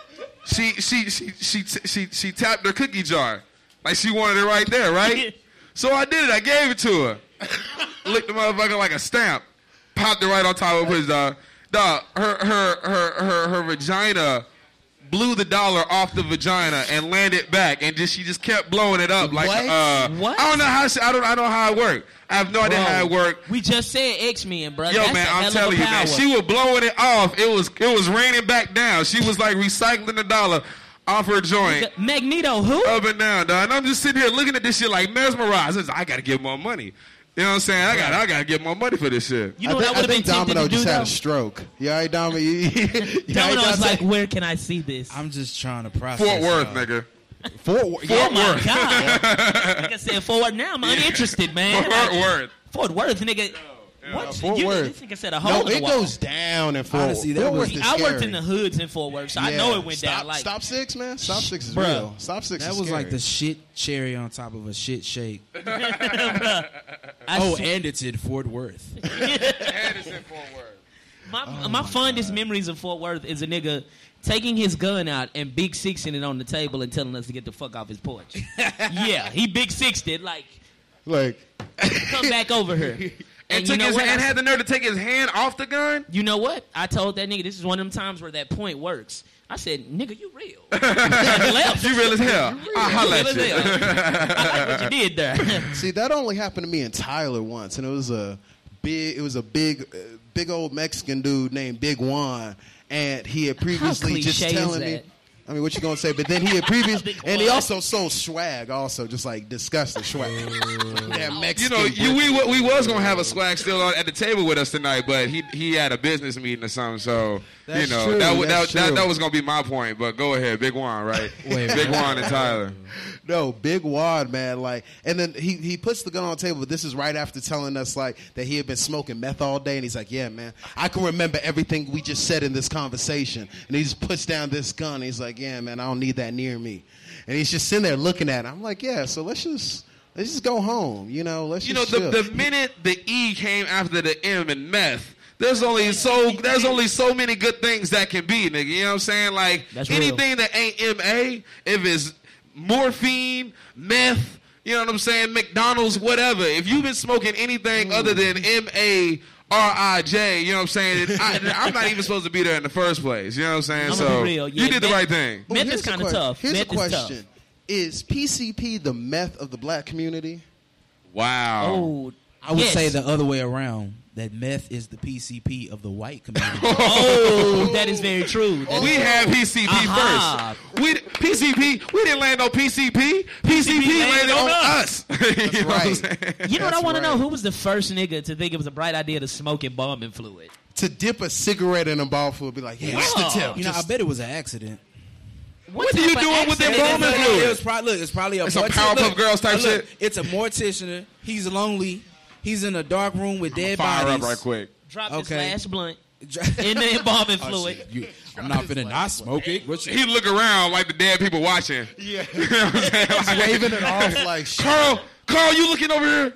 she she she she she she, she tapped her cookie jar. Like she wanted it right there, right? So I did it, I gave it to her. Licked the motherfucker like a stamp. Popped it right on top of his dog. Dog, her her her her her vagina blew the dollar off the vagina and landed back, and just she just kept blowing it up like What? uh What? I don't know how she, I don't I don't know how it worked. I have no idea Bro, how it worked. We just said X-Men, bro. Yo, That's man, a hell I'm of telling a you, power. man, she was blowing it off. It was it was raining back down. She was like recycling the dollar off her joint. Magneto, who? Up and down, dog. And I'm just sitting here looking at this shit like mesmerized. It's, I gotta get more money. You know what I'm saying? I got I gotta get more money for this shit. You know I what I think, would have I been think tempted Domino to do, just had though? a stroke. Yeah, right, Domino. You, you, you Domino ain't was got like, to- where can I see this? I'm just trying to process. Fort Worth, y'all. nigga. Fort Worth. Oh, Fort my Worth. God. Like I said, Fort Worth. Now I'm uninterested, man. Fort Like, Worth. Fort Worth, nigga. What? Fort you, Worth. This nigga said a hole No, in the it wall. goes down in Fort Honestly, Worth. that Fort was- Worth is I worked scary. in the hoods in Fort Worth, so I Yeah. know it went Stop, down. Like, Stop Six, man. Stop Six is Bruh. real. Stop Six That is was like scary. the shit cherry on top of a shit shake. I Oh, sw- and it's in Fort Worth. my, Oh my fondest memories of Fort Worth is a nigga taking his gun out and big sixing it on the table and telling us to get the fuck off his porch. Yeah, he big sixed it. Like, like come back over here. And, And took you know his what? and I- had the nerve to take his hand off the gun. You know what? I told that nigga this is one of them times where that point works. I said, nigga, you real. Left. You real as hell. I holla Real at as you. hell. I like what you did there. See, that only happened to me in Tyler once, and it was a big, it was a big, uh, big old Mexican dude named Big Juan, and he had previously just cliche is telling me. that? I mean, what you gonna say? But then he had previously, Big and he Juan. also sold swag, also just like disgusting swag. That You Mexican. know, you, we we was gonna have a swag still on, at the table with us tonight, but he he had a business meeting or something. So That's you know true, that, would- that, that's that true. that was gonna be my point. But go ahead, Big Juan, right? Wait, Big Juan and Tyler. No, Big Wad, man. Like, and then he, he puts the gun on the table. But this is right after telling us like that he had been smoking meth all day, and he's like, "Yeah, man, I can remember everything we just said in this conversation." And he just puts down this gun. And he's like, "Yeah, man, I don't need that near me." And he's just sitting there looking at it. I'm like, "Yeah, so let's just let's just go home, you know? Let's You know, just the, chill." the minute the E came after the M in meth, there's only so there's only so many good things that can be, nigga. You know what I'm saying? Like That's real. anything that ain't M A, if it's morphine, meth, you know what I'm saying, McDonald's, whatever. If you've been smoking anything other than M A R I J, you know what I'm saying? I, I'm not even supposed to be there in the first place. You know what I'm saying? I'm so gonna be real. Yeah, you did the meth- right thing. But Meth here's is the kinda que- tough. Here's Meth a is tough. question: is P C P the meth of the black community? Wow. Oh, I would yes. say the other way around. That meth is the P C P of the white community. Oh, that is very true. That We is- had P C P Aha. first. We P C P. We didn't land on P C P. P C P landed on us. You know what I'm right. saying? You know what I That's want to know? right. Who was the first nigga to think it was a bright idea to smoke embalming fluid? To dip a cigarette in a ball fluid, be like, "Yeah, it's the Yeah. tip." You know, I Just- bet it was an accident. What are you type of doing with the accident is embalming that? fluid? It was probably look. It's probably a It's some morti- Powerpuff look, Girls type look, shit? It's a mortician. He's lonely. He's in a dark room with dead Fire bodies. up right quick. Drop Okay. this last blunt in in the embalming fluid. You, I'm not finna not smoke it. What you, He look around like the dead people watching. Yeah. You know what I'm saying? Like, waving it off like shit. Carl, Carl, you looking over here?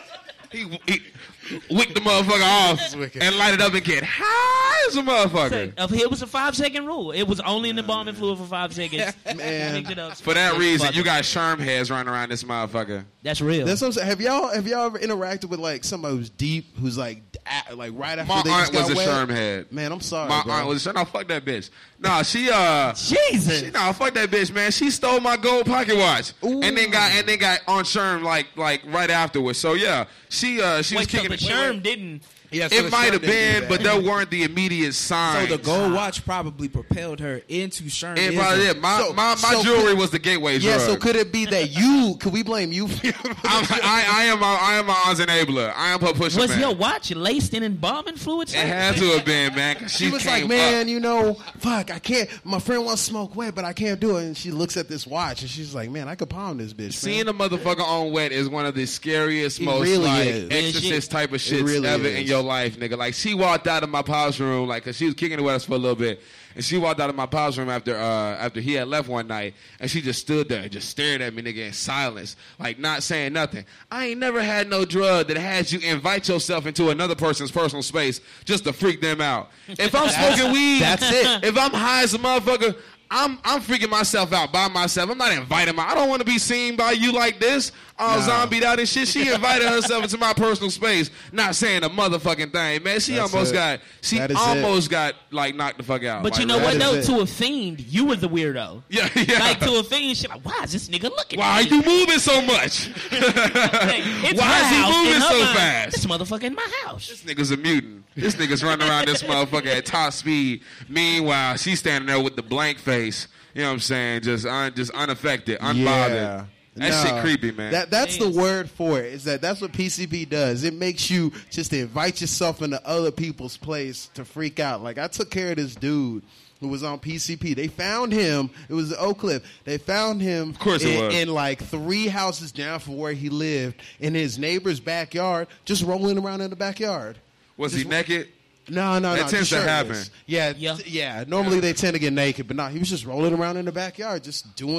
He, he wick the motherfucker off wicked. and light it up and get high as a motherfucker. Uh, It was a five second rule. It was only in the embalming fluid for five seconds. Man. Picked it up. For that reason, Fuck you it. got sherm heads running around this motherfucker. That's real. That's what I'm saying. Have y'all have y'all ever interacted with like somebody who's deep, who's like a- like right after My they aunt just got was a wet? sherm head. Man, I'm sorry, My bro. aunt was a sherm. No, fuck that bitch. Nah, she uh. Jesus. She, nah, fuck that bitch, man. She stole my gold pocket watch Ooh. and then got and then got on Sherm like like right afterwards. So yeah, she uh she was Wait, so kicking the it. Sherm didn't. Yeah, so It the might Sherm have didn't been, do but that. there weren't the immediate so signs. the gold watch probably propelled her into Sherm. It probably did. My So- my, my so jewelry could- was the gateway Yeah, drug. so could it be that you? Could we blame you? For I'm, I, I am my, I am my aunt's enabler. I am her pusher Was man. your watch laced in embalming fluid? It had to have been, man. 'cause She, She was came like, "Man, up. you know, fuck, I can't. My friend wants to smoke wet, but I can't do it." And she looks at this watch and she's like, "Man, I could palm this bitch." Seeing man. a motherfucker on wet is one of the scariest, It most really like is. exorcist type of It shit really ever is. in your life, nigga. Like she walked out of my pop's room, like, cause she was kicking it with us for a little bit, and she walked out of my pop's room after uh after he had left one night, and she just stood there and just stared at me, nigga, in silence, like not saying nothing. I ain't never had no drug that has you invite yourself into another person's personal space just to freak them out. If I'm smoking weed, that's it. If I'm high as a motherfucker, I'm I'm freaking myself out by myself. I'm not inviting my. I don't want to be seen by you like this, all No. zombied out and shit. She invited herself into my personal space, not saying a motherfucking thing, man. She That's almost it. got. She That is almost got like knocked the fuck out. But Like, you know right? what that though? is it. To a fiend, you were the weirdo. Yeah, yeah. Like to a fiend, she like, why is this nigga looking? Why are at me? you moving so much? Like, it's Why her is he house, moving in her so mind, fast? This motherfucker in my house. This nigga's a mutant. This nigga's running around this motherfucker at top speed. Meanwhile, she's standing there with the blank face. You know what I'm saying? Just un, just unaffected, unbothered. Yeah. That Nah. shit creepy, man. That that's Jeez. the word for it. Is that that's what P C P does? It makes you just invite yourself into other people's place to freak out. Like I took care of this dude who was on P C P. They found him. It was Oak Cliff. They found him. Of course it in, was. in like three houses down from where he lived, in his neighbor's backyard, just rolling around in the backyard. Was he Just- naked? No, no, That no. tends just to shirtless. happen. Yeah, Yeah. yeah, yeah. Normally they tend to get naked, but no, he was just rolling around in the backyard, just doing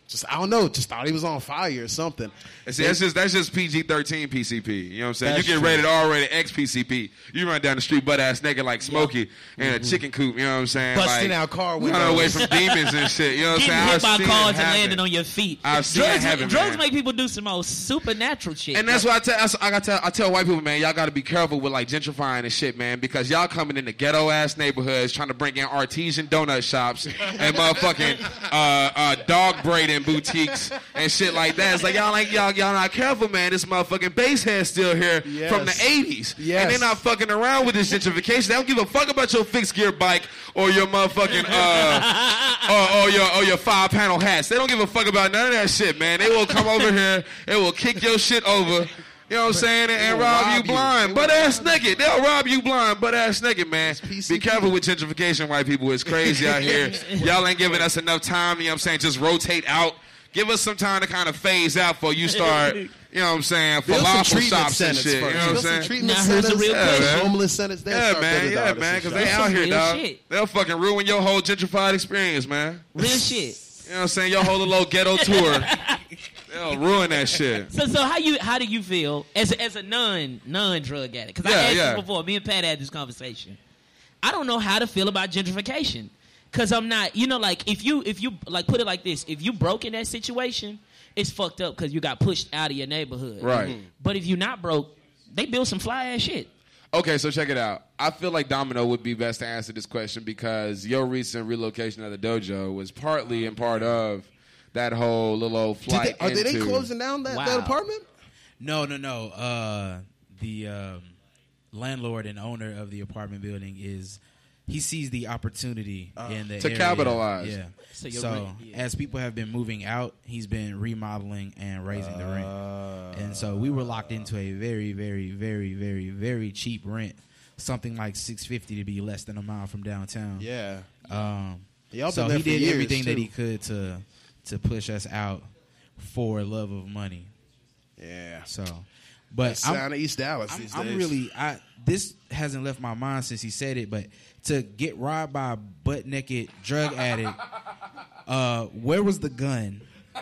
just I don't know, just thought he was on fire or something. And see, that's just that's just P G thirteen P C P. You know what I'm saying? That's You get true. rated R rated X P C P. You run down the street butt ass naked like Smokey in a chicken coop. You know what I'm saying? Busting like, out car running away windows. from demons and shit. You know what I'm Getting saying? hit I've by seen cars it and happen. landing on your feet. I've seen drugs, it happen, drugs man. make people do some most supernatural shit. And that's why I tell I got tell I tell white people, man, y'all got to be careful with like gentrifying and shit, man, because y'all coming into ghetto ass neighborhoods trying to bring in artesian donut shops and motherfucking uh, uh, dog braiding boutiques and shit like that. It's like y'all like y'all y'all not careful, man. This motherfucking bass head still here Yes. from the eighties, Yes. and they're not fucking around with this gentrification. They don't give a fuck about your fixed gear bike or your motherfucking uh or, or your or your five panel hats. They don't give a fuck about none of that shit, man. They will come over here, they will kick your shit over. You know what I'm saying? And, and will rob, rob you you. blind. They Butt will ass rob you. naked. They'll rob you blind, butt ass naked, man. P C P. Be careful with gentrification, white people. It's crazy out here. Y'all ain't giving us enough time, you know what I'm saying? Just rotate out. Give us some time to kind of phase out before you start, you know what I'm saying, Build some falafel treatment shops and centers shit. You first. know what I'm Build some saying? treatment Now, here's the centers, real yeah, question. homeless centers. They'll Yeah, start man. building Yeah, artists man. and Because stuff. they That's out some here, real dog. shit. They'll fucking ruin your whole gentrified experience, man. Real shit. You know what I'm saying? Your whole little ghetto tour. They'll ruin that shit. So, so how you how do you feel as a, as a non non drug addict? Because Yeah, I asked yeah. you before. Me and Pat had this conversation. I don't know how to feel about gentrification because I'm not. You know, like if you if you like put it like this, if you broke in that situation, it's fucked up because you got pushed out of your neighborhood. Right. Mhm. But if you're not broke, they build some fly ass shit. Okay, so check it out. I feel like Domino would be best to answer this question because your recent relocation of the dojo was partly and part of that whole little old Did flight they, are they into... closing down that, Wow. that apartment? No, no, no. Uh, the um, landlord and owner of the apartment building is he sees the opportunity in the To area. capitalize. Yeah. So So, you're right, yeah. as people have been moving out, he's been remodeling and raising the rent. And so we were locked into a very, very, very, very, very cheap rent. Something like six fifty to be less than a mile from downtown. Yeah. Um, Y'all so been there he for did years, everything that too. he could to to push us out for love of money. Yeah. So, but That's I'm, down to East Dallas I'm, these I'm days. really I this hasn't left my mind since he said it, but to get robbed by a butt naked drug addict, uh, where was the gun?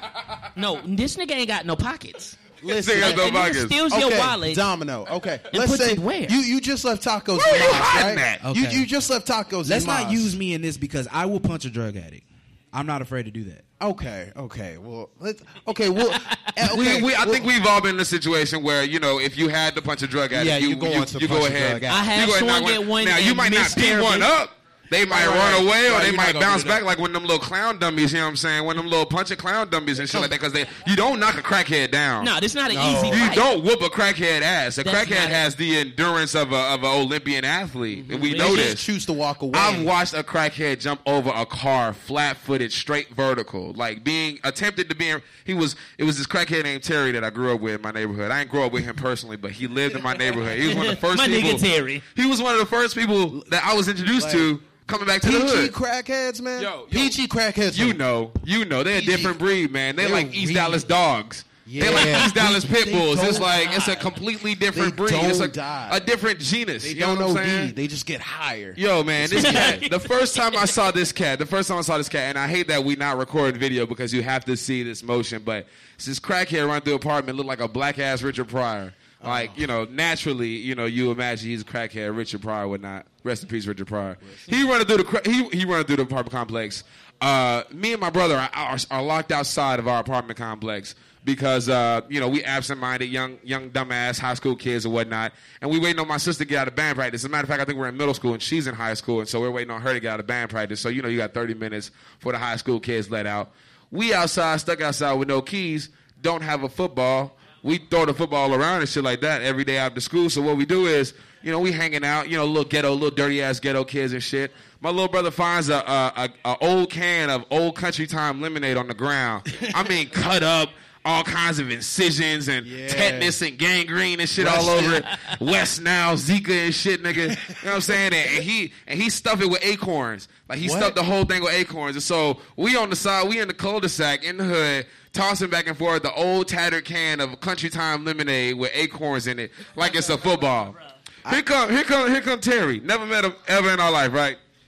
No, this nigga ain't got no pockets. Listen, Nigga, no And nigga pockets. steals okay, your wallet. Domino. Okay, let's puts say it where? you you just left tacos. Where in you Moss, hiding right? at? You Okay. you just left tacos. Let's in not Moss. use me in this because I will punch a drug addict. I'm not afraid to do that. Okay, okay. Well, let's. Okay, well, eh, okay, We, we, I well, think we've all been in a situation where, you know, if you had to punch a drug addict, Yeah, you, you go on to you go punch a ahead. drug addict. I have you go ahead and swung knock at one Now, you and might not missed beat one terribly. up. They might Right, run right. away or Right, they you're might not gonna bounce do that. back like one of them little clown dummies, you know what I'm saying? One of them little punching clown dummies and shit like that because they you don't knock a crackhead down. No, this not an No. easy You fight. don't whoop a crackhead ass. A That's crackhead not it. has the endurance of a of an Olympian athlete, and we They know they this. just choose to walk away. I've watched a crackhead jump over a car, flat-footed, straight vertical, like being attempted to be. In, he was. It was this crackhead named Terry that I grew up with in my neighborhood. I didn't grow up with him personally, but he lived in my neighborhood. He was one of the first My people. nigga Terry. He was one of the first people that I was introduced Like, to coming back to the P G hood. crackheads, man. Yo, yo. P G crackheads. You know, you know, they're a P G. different breed, man. They're They're like East weird. Dallas dogs. Yeah. They're like East Dallas They- pit they bulls. It's don't like it's a die. completely different They breed. It's a, don't die. a different genus. They you know don't what I'm O saying? D. They just get higher. Yo, man, this cat. The first time I saw this cat, the first time I saw this cat, and I hate that we not recording video because you have to see this motion, but it's this crackhead running through the apartment, look like a black ass Richard Pryor. Like, you know, naturally, you know, you imagine he's a crackhead, Richard Pryor would not. Rest in peace, Richard Pryor. He running through the cra- he he running through the apartment complex. Uh, me and my brother are, are, are locked outside of our apartment complex because uh, you know, we absent-minded young young dumbass high school kids or whatnot, and we waiting on my sister to get out of band practice. As a matter of fact, I think we're in middle school and she's in high school, and so we're waiting on her to get out of band practice. So you know, you got thirty minutes for the high school kids let out. We outside, stuck outside with no keys, don't have a football. We throw the football around and shit like that every day after school. So what we do is, you know, we hanging out, you know, little ghetto, little dirty ass ghetto kids and shit. My little brother finds a, a, a, a old can of Old Country Time lemonade on the ground. I mean, cut up, all kinds of incisions and Yeah. tetanus and gangrene and shit all over it. West Nile, Zika and shit, nigga. You know what I'm saying? And, and he and he stuffed it with acorns. Like he What? stuffed the whole thing with acorns. And so we on the side, we in the cul-de-sac in the hood, tossing back and forth the old tattered can of Country Time lemonade with acorns in it, like it's a football. Here come, here come, here come Terry. Never met him ever in our life, right?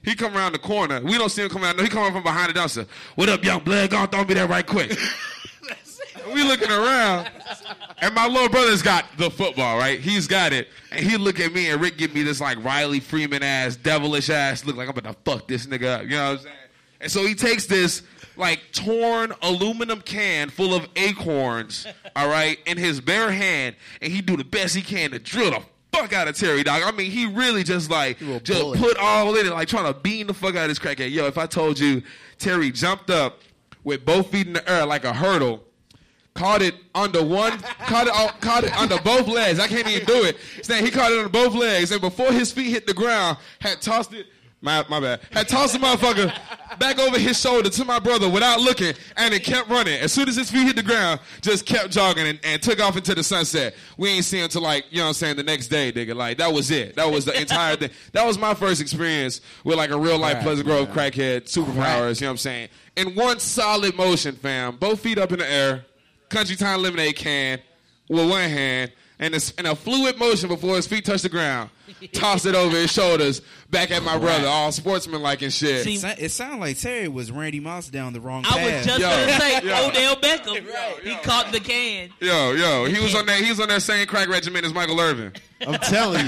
He come around the corner. We don't see him come around. No, he come around from behind the dumpster. What up, young blood? Go on, throw me that right quick. We looking around, and my little brother's got the football, right? He's got it. And he look at me, and Rick give me this, like, Riley Freeman-ass, devilish-ass look like I'm about to fuck this nigga up. You know what I'm saying? And so he takes this, like, torn aluminum can full of acorns, all right, in his bare hand, and he do the best he can to drill the fuck out of Terry, dog. I mean, he really just, like, just bullet. Put all in it, like, trying to bean the fuck out of this crackhead. Yo, if I told you Terry jumped up with both feet in the air like a hurdle, caught it under one, caught it, caught it under both legs. I can't even do it. Saying he caught it under both legs, and before his feet hit the ground, had tossed it. My, my bad. Had tossed the motherfucker back over his shoulder to my brother without looking, and it kept running. As soon as his feet hit the ground, just kept jogging and, and took off into the sunset. We ain't see him until, like, you know what I'm saying, the next day, nigga. Like, that was it. That was the entire thing. That was my first experience with, like, a real-life Pleasant Grove crackhead superpowers, you know what I'm saying? In one solid motion, fam. Both feet up in the air, Country Time lemonade can with one hand, and a, and a fluid motion before his feet touch the ground. Toss it over his shoulders, back at my brother, all sportsman-like and shit. See, it sounded like Terry was Randy Moss down the wrong I path. was just Yo, going to say, yo. Odell Beckham. Yo, He yo. caught the can. Yo, yo, he was on that. He was on that same crack regimen as Michael Irvin. I'm telling you.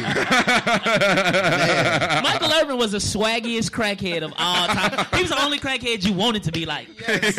Michael Irvin was the swaggiest crackhead of all time. He was the only crackhead you wanted to be like.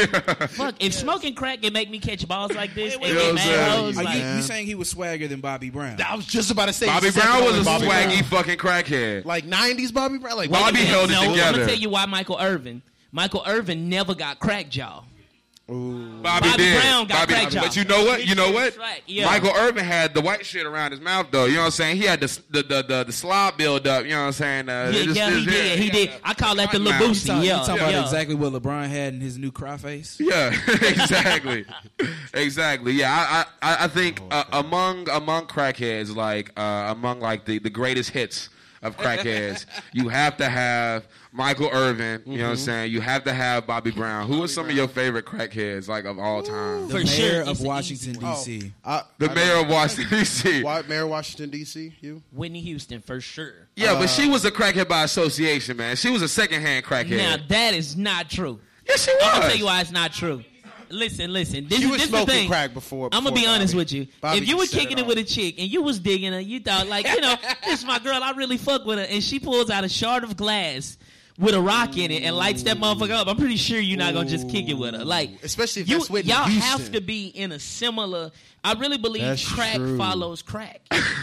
Fuck, if smoking crack can make me catch balls like this and Yo, get mad sir. hoes, Are like, you, Man. you saying he was swagger than Bobby Brown? I was just about to say. Bobby second Brown was only a Bobby swaggy Brown. fucking crackhead. Like nineties Bobby Brown. Like wait a Bobby minute, held it no, I'm together. gonna tell you why Michael Irvin. Michael Irvin never got crack jaw. Bobby, Bobby did. Brown got Bobby, crack jaw. But you know what? You know what? Right, yeah. Michael Irvin had the white shit around his mouth, though. You know what I'm saying? He had the the the, the, the slob build up. You know what I'm saying? Uh, Yeah, just- yeah, he just- did. He yeah, did. yeah. I call that the Mouth. Lil You Boosie. talking, Yeah, you talking yeah. about exactly what LeBron had in his new cry face? Yeah, exactly, exactly. Yeah, I I, I think uh, among among crackheads, like uh, among like the, the greatest hits of crackheads, you have to have Michael Irvin. You know what I'm saying? You have to have Bobby Brown. Who are some of your favorite crackheads, like of all time? The For mayor sure, of it's an Washington, easy D C I, The I mayor know. of Washington D C. Why, Mayor of Washington, D C? You? Whitney Houston for sure. Yeah, but she was a crackhead by association, man. She was a secondhand crackhead. Now that is not true. Yes, she was. I'm gonna tell you why it's not true. Listen, listen. This You is was this the smoking thing. crack before- I'm gonna be before honest Bobby. with you. Bobby if you were just set kicking it it with a off. chick and you was digging her, you thought like, you know, this is my girl. I really fuck with her, and she pulls out a shard of glass with a rock in it and lights that motherfucker up. I'm pretty sure you're not gonna just kick it with her. Like, Especially if you, that's Whitney y'all Houston. have to be in a similar. I really believe That's crack true. follows crack.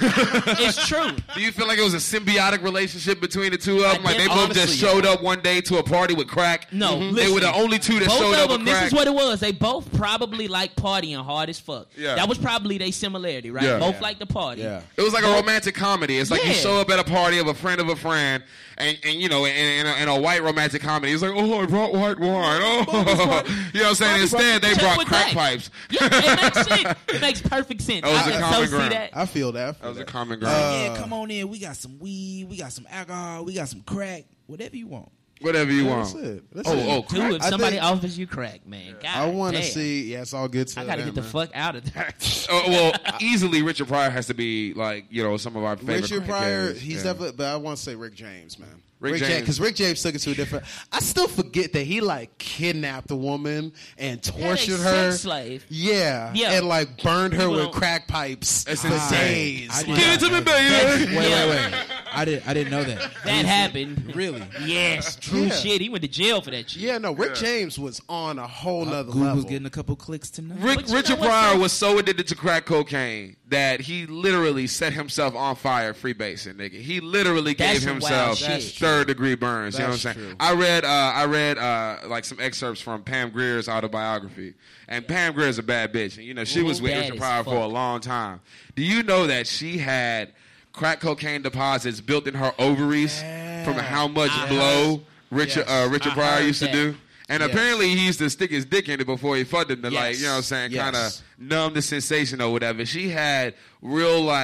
It's true. Do you feel like it was a symbiotic relationship between the two of them? I Like they did- both honestly, just showed up one day to a party with crack? No, They listen. were the only two that Both showed of up them, with this crack. is what it was. They both probably like partying hard as fuck. Yeah. That was probably their similarity, right? Yeah. Both Yeah. like to party. Yeah. It was like a romantic comedy. It's like you Yeah. show up at a party of a friend of a friend, and, and you know, in, in, a, in a white romantic comedy, it's like, oh, I brought white wine. Oh, you know what I'm saying? Instead, they Check brought with crack crack. pipes. Yeah, it makes sense. It makes perfect sense. That was I a can common so see ground. that. I feel that. I That feel was a that. common ground. yeah, come on in. We got some weed. We got some alcohol. We got some crack. Whatever you want. Whatever you Yeah, want. that's it. That's Oh, it. oh, Dude, crack. if I somebody think- offers you crack, man, God I want to damn. see. Yeah, it's all good. To I gotta them, get the man. fuck out of there. Oh, well, easily Richard Pryor has to be like, you know, some of our favorite Richard Pryor, crackheads. he's Yeah. definitely. But I want to say Rick James, man. Rick Rick, James. James, because Rick James took it to a different. I still forget that he like kidnapped a woman and tortured a her. sex slave. Yeah, Yeah. and like burned her People with don't- crack pipes That's for insane. days. I did Give it to me, baby. Wait, Yeah. wait, wait. I did. I didn't know that. That happened. Really? Yes, true Yeah. shit. He went to jail for that shit. Yeah, no, Rick James was on a whole nother Google's level. getting a couple clicks tonight. Rick, But you know Richard what's Pryor so- was so addicted to crack cocaine that he literally set himself on fire freebasing, nigga. He literally That's gave some himself wild shit. third degree burns. You know what I'm That's saying? true. I read, uh, I read uh, like some excerpts from Pam Grier's autobiography, and Pam Grier's a bad bitch, and you know she Ooh, was with bad Richard as Pryor for a fuck. long time. Do you know that she had crack cocaine deposits built in her ovaries from how much I blow Richard uh, Richard I Pryor heard used to that. do? And Yes. apparently he used to stick his dick in it before he fucked him to like, Yes. you know what I'm saying, Yes. kind of numb the sensation or whatever. She had real life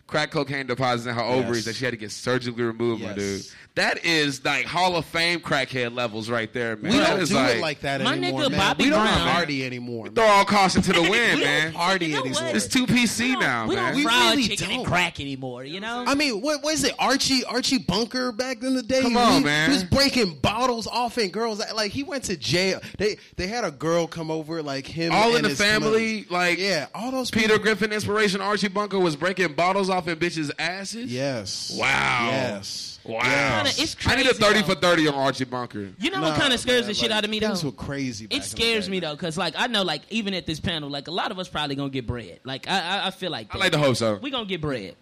crack cocaine deposits in her ovaries Yes. that she had to get surgically removed, my Yes. dude. That is like Hall of Fame crackhead levels right there, man. We That don't is do like, it like that My anymore, nigga man. Bobby we don't Brown- party anymore. throw all caution to the wind, We don't man. Party You know anymore. what? It's too P C We don't- now, we man. don't We fry really chicken and don't. crack anymore, you know? I mean, what was it? Archie Archie Bunker back in the day. Come on, he, man. He was breaking bottles off in girls. Like he went to jail. They they had a girl come over, like him. All in and the his family, like yeah, all those Peter people. Griffin inspiration, Archie Bunker was breaking bottles off in bitches' asses. Yes. Wow. Yes. Wow. Kinda- it's I need a crazy, thirty though. for thirty on Archie Bunker. You know Nah, what kind of scares man, the shit like, out of me, though? Things were crazy. back It in the scares day. me, though, because, like, I know, like, even at this panel, like, a lot of us probably going to get bread. Like, I, I, I feel like I that. like to hope so. We going to get bread.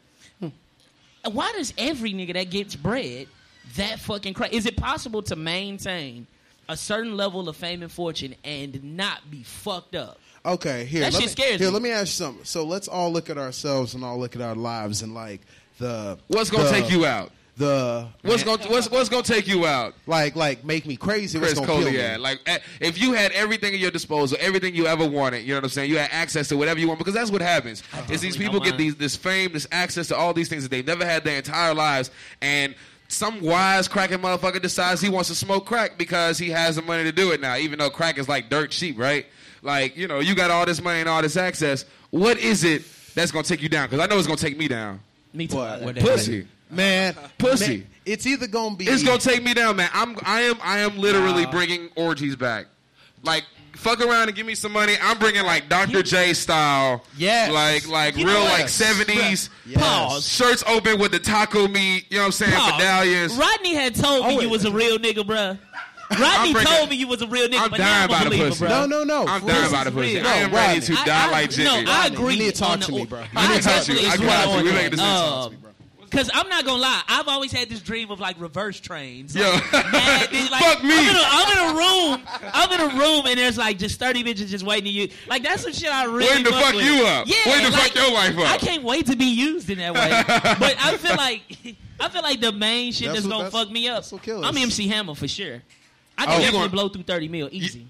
And why does every nigga that gets bread that fucking crazy? Is it possible to maintain a certain level of fame and fortune and not be fucked up? Okay, here. That let shit me, scares Here, me. let me ask you something. So let's all look at ourselves and all look at our lives and like the What's gonna the- take you out? The What's gonna what's what's gonna take you out? like like make me crazy? Chris What's gonna kill me? Collier. Like, eh, if you had everything at your disposal, everything you ever wanted, you know what I'm saying? You had access to whatever you want, because that's what happens. Is these definitely people don't get mind. these this fame, this access to all these things that they've never had their entire lives, and some wise cracking motherfucker decides he wants to smoke crack because he has the money to do it now, even though crack is like dirt cheap, right? Like, you know, you got all this money and all this access. What is it that's gonna take you down? Because I know it's gonna take me down. Me too. What? What Pussy. Man, Pussy. man, it's either gonna be It's gonna take me down, man. I'm, I am, I am literally Nah. bringing orgies back. Like, fuck around and give me some money. I'm bringing like Doctor J style. Yes. Like, like You know real what? like seventies. Yes. Pause. Shirts open with the taco meat. You know what I'm saying? Pause. Medallions. Rodney had told me Oh, you was a real nigga, bruh. Rodney I'm bringing- told me you was a real nigga, I'm but dying now I'm by a the believer, pussy. bruh. No, no, no. I'm For dying real. by the pussy. real. I am No, ready Rodney. to I- die I- like Jimmy. No, I Rodney, agree. you need to talk on to the- me, bro. You I need to talk to definitely me. I agree got you. on We that. making this Um, Cause I'm not gonna lie, I've always had this dream of like reverse trains. Yo. Like, mad bitch, like, Fuck me. I'm in, a, I'm in a room. I'm in a room, and there's like just thirty bitches just waiting to you. Like that's some shit I really Waiting to fuck fuck with. you up. Yeah, Waiting to like, fuck your life up. I can't wait to be used in that way. But I feel like I feel like the main shit That's that's, what- gonna that's- fuck me up. that's what kills I'm us. M C Hammer for sure. I Oh, can you definitely gonna- blow through thirty mil easy.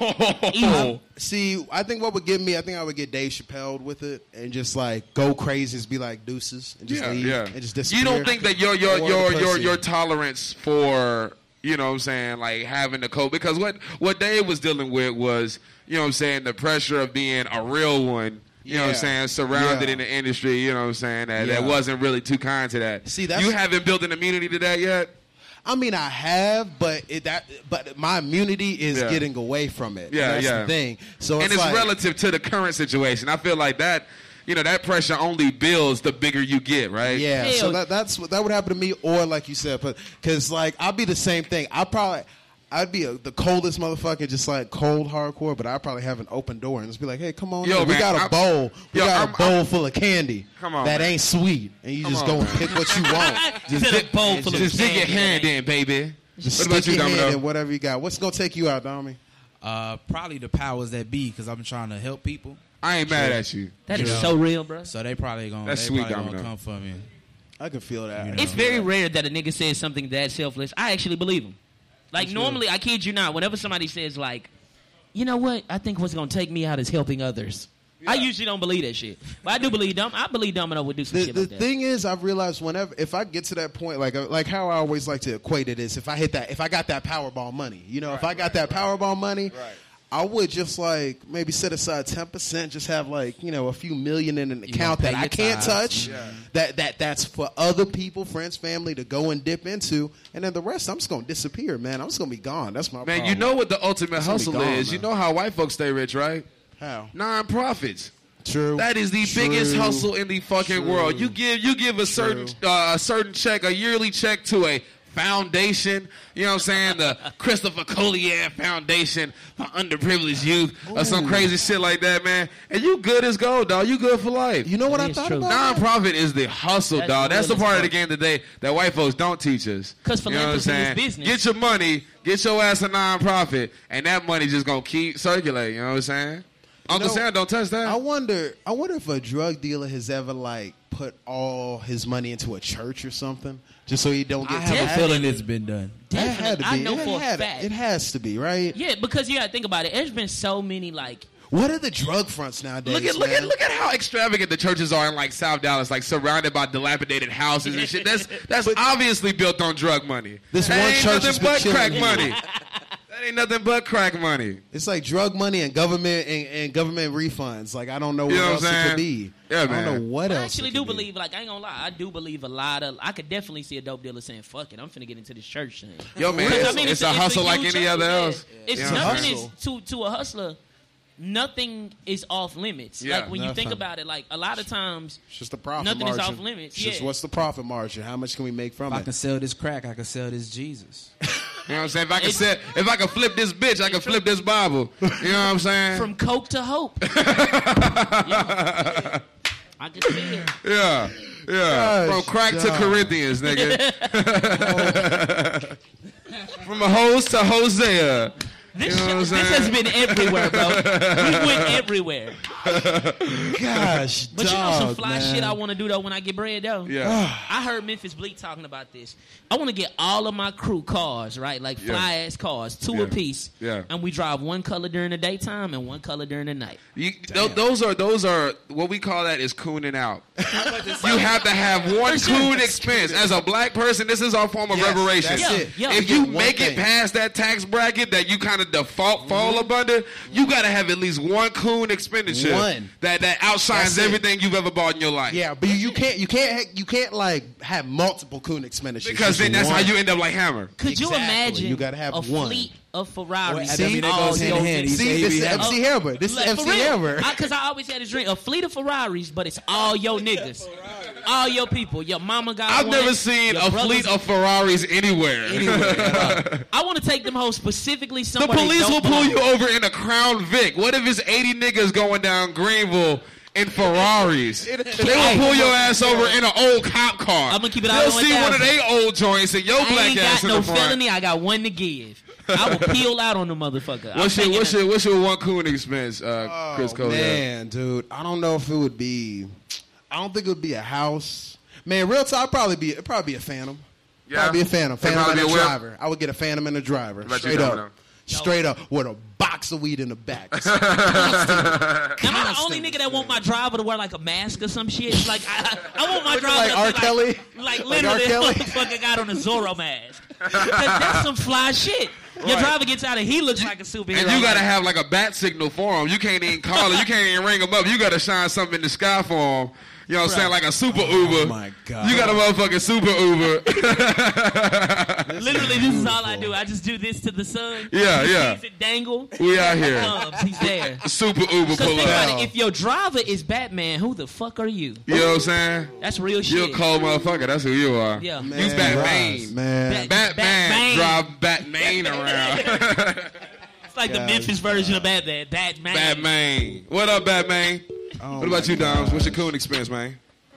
Oh. See, I think what would get me, I think I would get Dave Chappelle with it and just like go crazy, just be like deuces and just Yeah, leave yeah. and just disappear. You don't think that your your Or your the your pussy. your tolerance for, you know what I'm saying, like having the cope, because what what Dave was dealing with was, you know what I'm saying, the pressure of being a real one. You know what I'm Yeah. saying? Surrounded Yeah. in the industry, you know what I'm saying? That, that Yeah. wasn't really too kind to that. See, that's- you haven't built an immunity to that yet? I mean, I have, but it, that, but my immunity is Yeah. getting away from it. Yeah, that's yeah. the thing. So And it's, it's like, relative to the current situation. I feel like that, you know, that pressure only builds the bigger you get, right? Yeah, Hell. so that, that's what that would happen to me, or like you said, but because like I'll be the same thing. I probably I'd be a, the coldest motherfucker, just like cold hardcore, but I'd probably have an open door and just be like, hey, come on, Yo, in. we man, got a I'm- bowl, we yo, got I'm- a bowl I'm- full of candy. Come on, that man. ain't sweet, and you Come just on, go and man. pick what you want. Just Just a bowl full of Just stick your candy. hand in, baby. Just What about stick you, your hand Domino? in whatever you got. What's gonna take you out, Dommy? Uh, probably the powers that be, because I'm trying to help people. I ain't mad at you. That is Yeah. so real, bro. So they probably gonna That's they sweet, probably gonna Domino. come for me. I can feel that. You know. It's very rare that a nigga says something that selfless. I actually believe him. Like normally, I kid you not. Whenever somebody says like, you know what, I think what's gonna take me out is helping others. I usually don't believe that shit, but I do believe Dom. I believe Domino would do some The, shit the like that. thing is, I've realized whenever if I get to that point, like uh, like how I always like to equate it is, if I hit that, if I got that Powerball money, you know, if I got that Powerball money, I would just like maybe set aside ten percent, just have like you know a few million in an account pay that I your can't tithes. touch, that that that's for other people, friends, family to go and dip into, and then the rest I'm just gonna disappear, man. I'm just gonna be gone. That's my Man, problem. you know what the ultimate It's gonna be hustle gone, is. You man. know how white folks stay rich, right? how Non-profits. true. That is the True. biggest hustle in the fucking True. world. You give you give a certain uh, a certain check, a yearly check to a foundation. You know what I'm saying? The Christopher Collier Foundation for Underprivileged Youth or some Ooh. crazy shit like that, man. And you good as gold, dog. You good for life. You know what That I is thought true. about? Non-profit is the hustle, That's dog. That's the real as part of the fuck. game today that white folks don't teach us. 'Cause You know what I'm philanthropy is saying? business. Get your money, get your ass a non-profit, and that money just gonna keep circulating. You know what I'm saying? Uncle know, Sam, don't touch that. I wonder. I wonder if a drug dealer has ever like put all his money into a church or something, just so he don't I get. have a taxed. feeling it's been done. That Definitely. had to be. I know it, for a had, fact. it has to be right. Yeah, because you gotta think about it. There's been so many like What are the drug fronts nowadays? Look at look at man? look at how extravagant the churches are in like South Dallas, like surrounded by dilapidated houses and shit. That's that's obviously built on drug money. This that one ain't church nothing has been but crack chilling. money. That ain't nothing but crack money. It's like drug money and government and, and government refunds. Like I don't know what You know else what I'm it saying? could be. Yeah, I don't man. know what I else. actually it do could be. believe, like, I ain't gonna lie, I do believe a lot of, I could definitely see a dope dealer saying, fuck it, I'm finna get into this church thing. Yo, man, Because, it's, I mean, it's a hustle like huge any hustle, other yeah. else. It's You know? nothing Hustle. is, to, to a hustler, nothing is off limits. Yeah, like, when you nothing. think about it, like, a lot of times, It's just the profit Nothing is margin. off limits, It's just yeah. what's the profit margin? How much can we make from If I it? can sell this crack, I can sell this Jesus. You know what I'm saying? If I can It's- set, if I can flip this bitch, I can flip this Bible. You know what I'm saying? from coke to hope. Yeah. I can see it. yeah, yeah. From crack to dog. Corinthians, nigga. From a hose to Hosea. This, You know what I'm shit- this saying? has been everywhere, bro. We went everywhere. Gosh, But you know some dog, fly man. shit I want to do, though, when I get bread, though? Yeah. I heard Memphis Bleak talking about this. I want to get all of my crew cars, right? Like Yeah. fly ass cars, two Yeah. apiece. Yeah. And we drive one color during the daytime and one color during the night. You, th- those are those are what we call that is cooning out. You have to have one For sure. coon expense. As a black person, this is our form of Yes, reparation. that's Yeah, it. yeah. If You you get one make it thing. past that tax bracket that you kind of default fall up under, you got to have at least one coon expenditure One. that that outshines That's it. everything you've ever bought in your life. Yeah, but you can't, you can't, you can't like have multiple coon expenditures. Because Just then that's how one. you end up like Hammer. Could you Exactly. imagine You gotta have a one. fleet of Ferraris? Well, I mean, that all goes hand in your hand. niggas? He See, say this he is be having- M C Hammer. This is Like, M for C real. Hammer. Because I, always had this dream. A fleet of Ferraris, but it's all your niggas. All your people. Your mama got I've one. never seen your a brothers- fleet of Ferraris anywhere. I want to take them hoes specifically The somewhere they police don't will pull belong. you over in a Crown Vic. What if it's eighty niggas going down Greenville in Ferraris? They will pull your ass over in an old cop car. I'ma keep it They'll all on see one of thousand. they old joints and your I black ain't ass got in no the front. felony. I got one to give. I will peel out on the motherfucker. What's I'm your taking what's a- your what's your one coon expense, uh, Chris Cole? Man, dude, I don't know if it would be. I don't think it would be a house. Man, real talk, probably be it'd probably be a Phantom. Yeah? Probably be a Phantom. It'd Phantom probably and a be a whip? driver. I would get a Phantom and a driver. about you, Straight Domino? up. Straight up with a box of weed in the back. Am I the only Constantly. nigga that want my driver to wear like a mask or some shit? Like I, I want my Looking driver like to R. be Kelly? like, like Like R. literally, Kelly? this motherfucker got on a Zorro mask. 'Cause that's some fly shit. Your Right. driver gets out and he looks like a superhero. And you gotta have like a bat signal for him. You can't even call it. You can't even ring him up. You gotta shine something in the sky for him. You know what I'm saying? Like a super Uber. my God. You got a motherfucking super Uber. Literally, this is all I do. I just do this to the sun. Yeah, He yeah. sees it dangle. We out He here. comes. He's there. Super Uber So pull think about up. it. If your driver is Batman, who the fuck are you? You know what I'm saying? That's real You're a shit. cold motherfucker. That's who you are. Yeah. You Man, Batman. man. Bat- Batman. Batman. Drive Batman around. It's like the God. Memphis version of Batman. Batman. Batman. What up, Batman? Oh What about my you, Doms? gosh. What's your coon expense, man?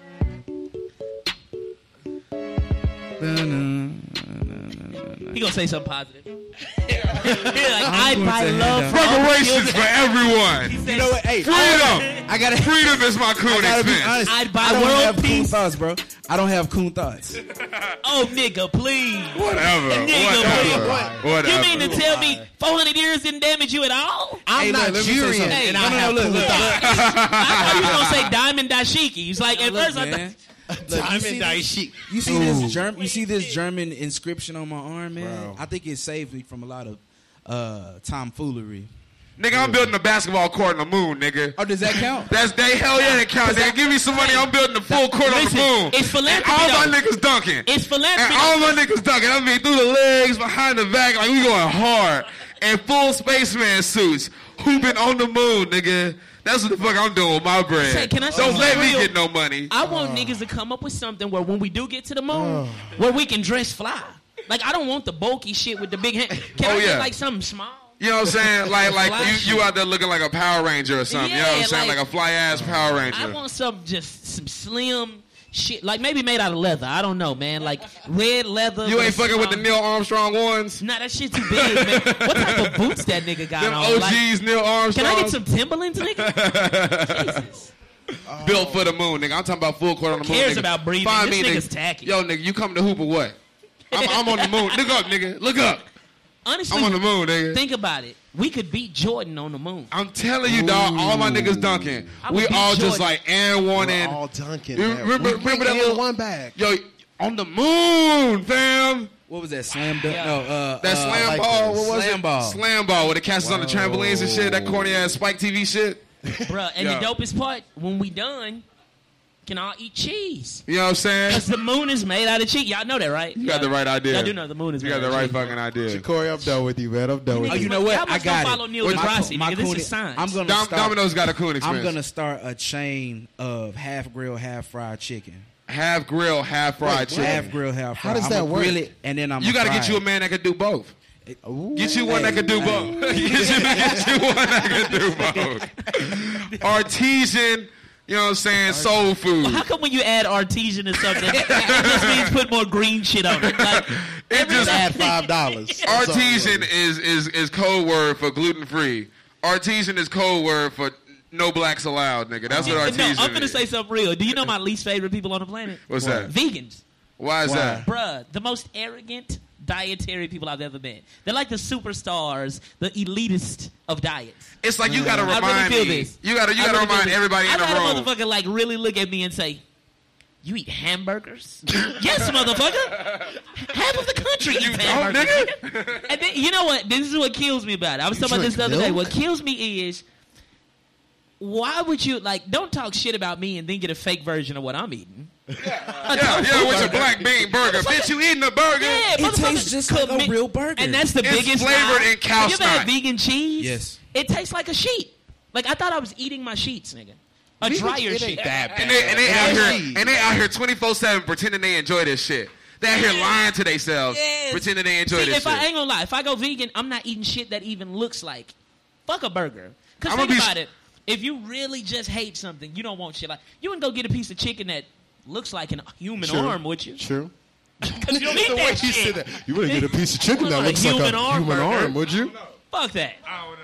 He gonna say something positive. He like, I going buy to love hand for all Reparations children. for everyone. He said, You know what? Hey, Freedom. I gotta. Freedom is my coon I gotta be expense. honest. I'd buy I don't world have coon peace. thoughts, bro. I don't have coon thoughts. Oh, nigga, please. Whatever. Nigga, Whatever. Whatever. You mean to tell me four hundred years didn't damage you at all? I'm Hey, look, let me say Nigerian, something. Hey, and no, I no, have look, coon look, thoughts. I thought you were gonna say Diamond Dashiki. He's like, at Look, first I man. thought. Look, you Diamond see Daishi. this, you see this Germ, you see this German inscription on my arm, man. Bro. I think it saved me from a lot of uh, tomfoolery. Nigga, I'm building a basketball court on the moon, nigga. Oh, does that count? That's they hell yeah, that counts. Nigga, give me some money. I'm building a full court Listen, on the moon. it's philanthropy, And all my though. niggas dunking. It's philanthropy. And all my niggas dunking. I mean, through the legs, behind the back, like we going hard. And full spaceman suits, hooping on the moon, nigga. That's what the fuck I'm doing with my bread. Say, can I say Don't let something me real? get no money. I want niggas to come up with something where when we do get to the moon, where we can dress fly. Like I don't want the bulky shit with the big hand. Can Oh, I yeah. get like something small? You know what I'm saying? Like, like Flash. you, you out there looking like a Power Ranger or something. you know what I'm Yeah, saying? Like, like- a fly ass Power Ranger. I want some just some slim shit, like maybe made out of leather. I don't know, man. Like red leather. you but ain't fucking with the strong. Neil Armstrong ones. Nah, that shit too big, man. What type of boots that nigga got Them on? O Gs Like, Neil Armstrong. can I get some Timberlands, nigga? Jesus. built for the moon, nigga? I'm talking about full court on the moon. cares nigga. about breathing? Find This me, nigga's nigga. tacky. Yo, nigga, you come to hoop or what? I'm, I'm on the moon. Look up, nigga. Look up. Honestly, I'm on the moon, nigga. think about it. we could beat Jordan on the moon. I'm telling you, dog. All my niggas dunking. I would We beat all just Jordan. like and one We're and all dunking. You man. remember- We bring remember that N little- one back. yo on the moon, fam. What was that? Slam dunk? Yeah. No, uh, That uh, slam like ball. this. What was Slam it? ball. Slam ball with the catches on the trampolines and shit. That corny ass Spike T V shit. Bruh, and Yeah. the dopest part, when we done, can all eat cheese. You know what I'm saying? Because the moon is made out of cheese. Y'all know that, right? You got the right idea. Y'all do know the moon is You made got the out right of cheese. fucking idea. Corey, I'm done with you, man. I'm done with Oh, you. you know what? Y'all I must got don't it. follow Neil My- deGrasse, my nigga. This Cooney- is science. I'm gonna Dom- start. Domino's got a coon I'm experience. gonna start a chain of half grilled, half fried chicken. half grill, half fried chicken. Half grilled, half fried. How does I'm that gonna work? grill it, and then I'm You got to fry get you a it. man that can do both. Ooh. Get you one that can do both. get, you, get you one that can do both. Artesian, you know what I'm saying, soul food. How come when you add artesian to something, it just means put more green shit on it? Like, It just Add five dollars. Artesian is, is, is code word for gluten free. Artesian is code word for no blacks allowed, nigga. That's what no, artesian I'm gonna is. say something real. Do you know my least favorite people on the planet? What's that? Vegans. Why is Why? that? Bruh, the most arrogant dietary people I've ever met. They're like the superstars, the elitist of diets. It's like you gotta I remind really feel me. this. You gotta you I gotta really feel remind this. everybody in I've the had room. a motherfucker like really look at me and say, "You eat hamburgers?" Yes, motherfucker. Half of the country eats don't, hamburgers. nigga? And then, you know what? This is what kills me about it. I was talking about this the drink other day. milk? What kills me is, why would you like? Don't talk shit about me and then get a fake version of what I'm eating. Yeah, yeah, with your black bean burger. Bitch, you eating a burger? Yeah, It motherfucker, tastes just like a commit- real burger. And that's the It's biggest flavored lie. in cow Have you ever had snot. vegan cheese? Yes. It tastes like a sheet. Like I thought I was eating my sheets, nigga. A dryer it sheet. ain't that bad. And they, and they out ain't. here and they out here twenty-four seven pretending they enjoy this shit. They out here lying to themselves, Yes. pretending they enjoy See, this if shit. I ain't gonna lie, if I go vegan, I'm not eating shit that even looks like fuck a burger. Cause I'ma think be- about it. If you really just hate something, you don't want shit like you wouldn't go get a piece of chicken that looks like a human True. arm, would you? True. Because you don't eat The way that you shit. said that, you wouldn't get a piece of chicken that A looks like human a arm human burger. arm, would you? Fuck that. I don't know.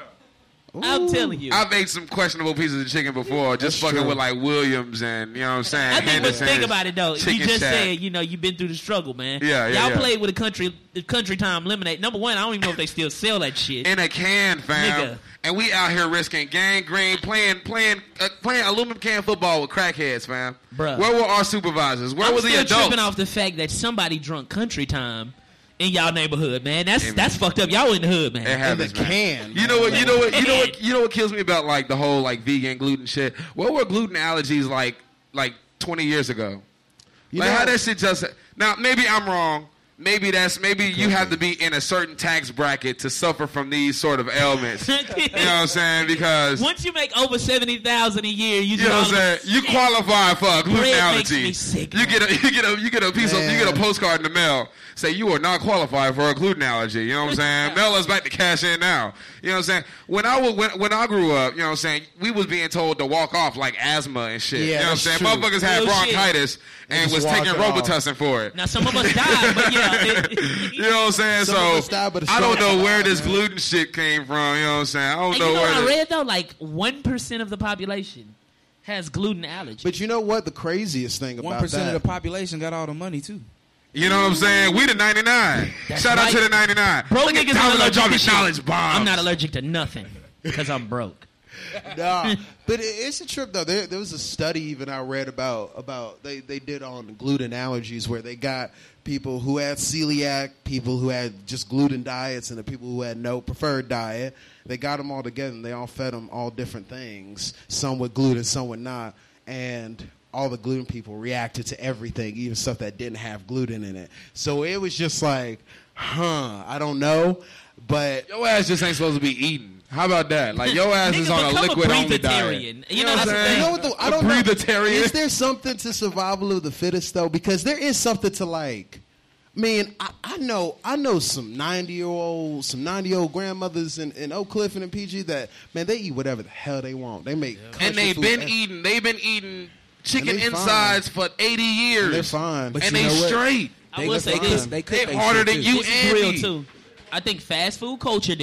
I'm telling you. I've ate some questionable pieces of chicken before, just That's fucking true. with like Williams and you know what I'm saying. I think, but Henderson's think about it though. You Chicken just Shack. said, you know, you've been through the struggle, man. Yeah, yeah, Y'all yeah. played with a country, the country time lemonade. Number one, I don't even know if they still sell that shit. in a can, fam. Nigga. And we out here risking gangrene, playing playing uh, playing aluminum can football with crackheads, fam. Bruh. Where were our supervisors? Where I'm were still the adults? tripping off the fact that somebody drunk country time in y'all neighborhood, man. That's Yeah, man. that's fucked up. Y'all in the hood, man. It happens, the man. can, You know what? You know what? You know what? Can. You know what kills me about like the whole like vegan gluten shit. What were gluten allergies like like twenty years ago? You like know- how that shit just now? Maybe I'm wrong. Maybe that's maybe you have to be in a certain tax bracket to suffer from these sort of ailments. You know what I'm saying? Because Once you make over seventy thousand a year, you, you know what I'm saying. You qualify for a gluten Bread allergy. makes me sick, you get a you get a you get a piece of you get a Man. postcard in the mail. Say you are not qualified for a gluten allergy. You know what I'm saying? Mail us back to cash in now. You know what I'm saying? When I was when, when I grew up, you know what I'm saying, we was being told to walk off like asthma and shit. Yeah, you know what I'm that's saying? true. Motherfuckers had Real shit. bronchitis and just was walk taking it off. Robitussin for it. Now some of us died, but yeah, it, You know what I'm saying? Some of us So died, but it's I don't strong. know where this gluten shit came from. You know what I'm saying? I don't and know you know where. what I the- read though? Like one percent of the population has gluten allergy. But you know what? The craziest thing about One percent that, of the population got all the money too. You know what I'm saying? We the ninety-nine. That's Shout out right. to the ninety-nine. Broke Look at niggas not Domino allergic dropping to shit. knowledge bombs. I'm not allergic to nothing because I'm broke. Nah, but it, it's a trip though. There, there was a study even I read about about they, they did on gluten allergies where they got people who had celiac, people who had just gluten diets, and the people who had no preferred diet. They got them all together and they all fed them all different things. Some with gluten, some with not, and all the gluten people reacted to everything, even stuff that didn't have gluten in it. So it was just like, huh, I don't know, but Your ass just ain't supposed to be eating. How about that? Like your ass is Nigga, on a become a liquid only diet. breatharian. You know, that's what the I'm thing. You saying? know what? Though? I A don't know. breatharian. Is there something to survival of the fittest though? Because there is something to like. Man, I, I know, I know some ninety year old, some ninety year old grandmothers in, in Oak Cliff and in P G that man, they eat whatever the hell they want. They make country And they've food been and- eating. They've been eating chicken And they insides for eighty years. and they're fine. But And you they know what? straight. I They will cook- say they this. cook- They cook They they harder shit, than too. you This is and real me. too. I think fast food culture did it.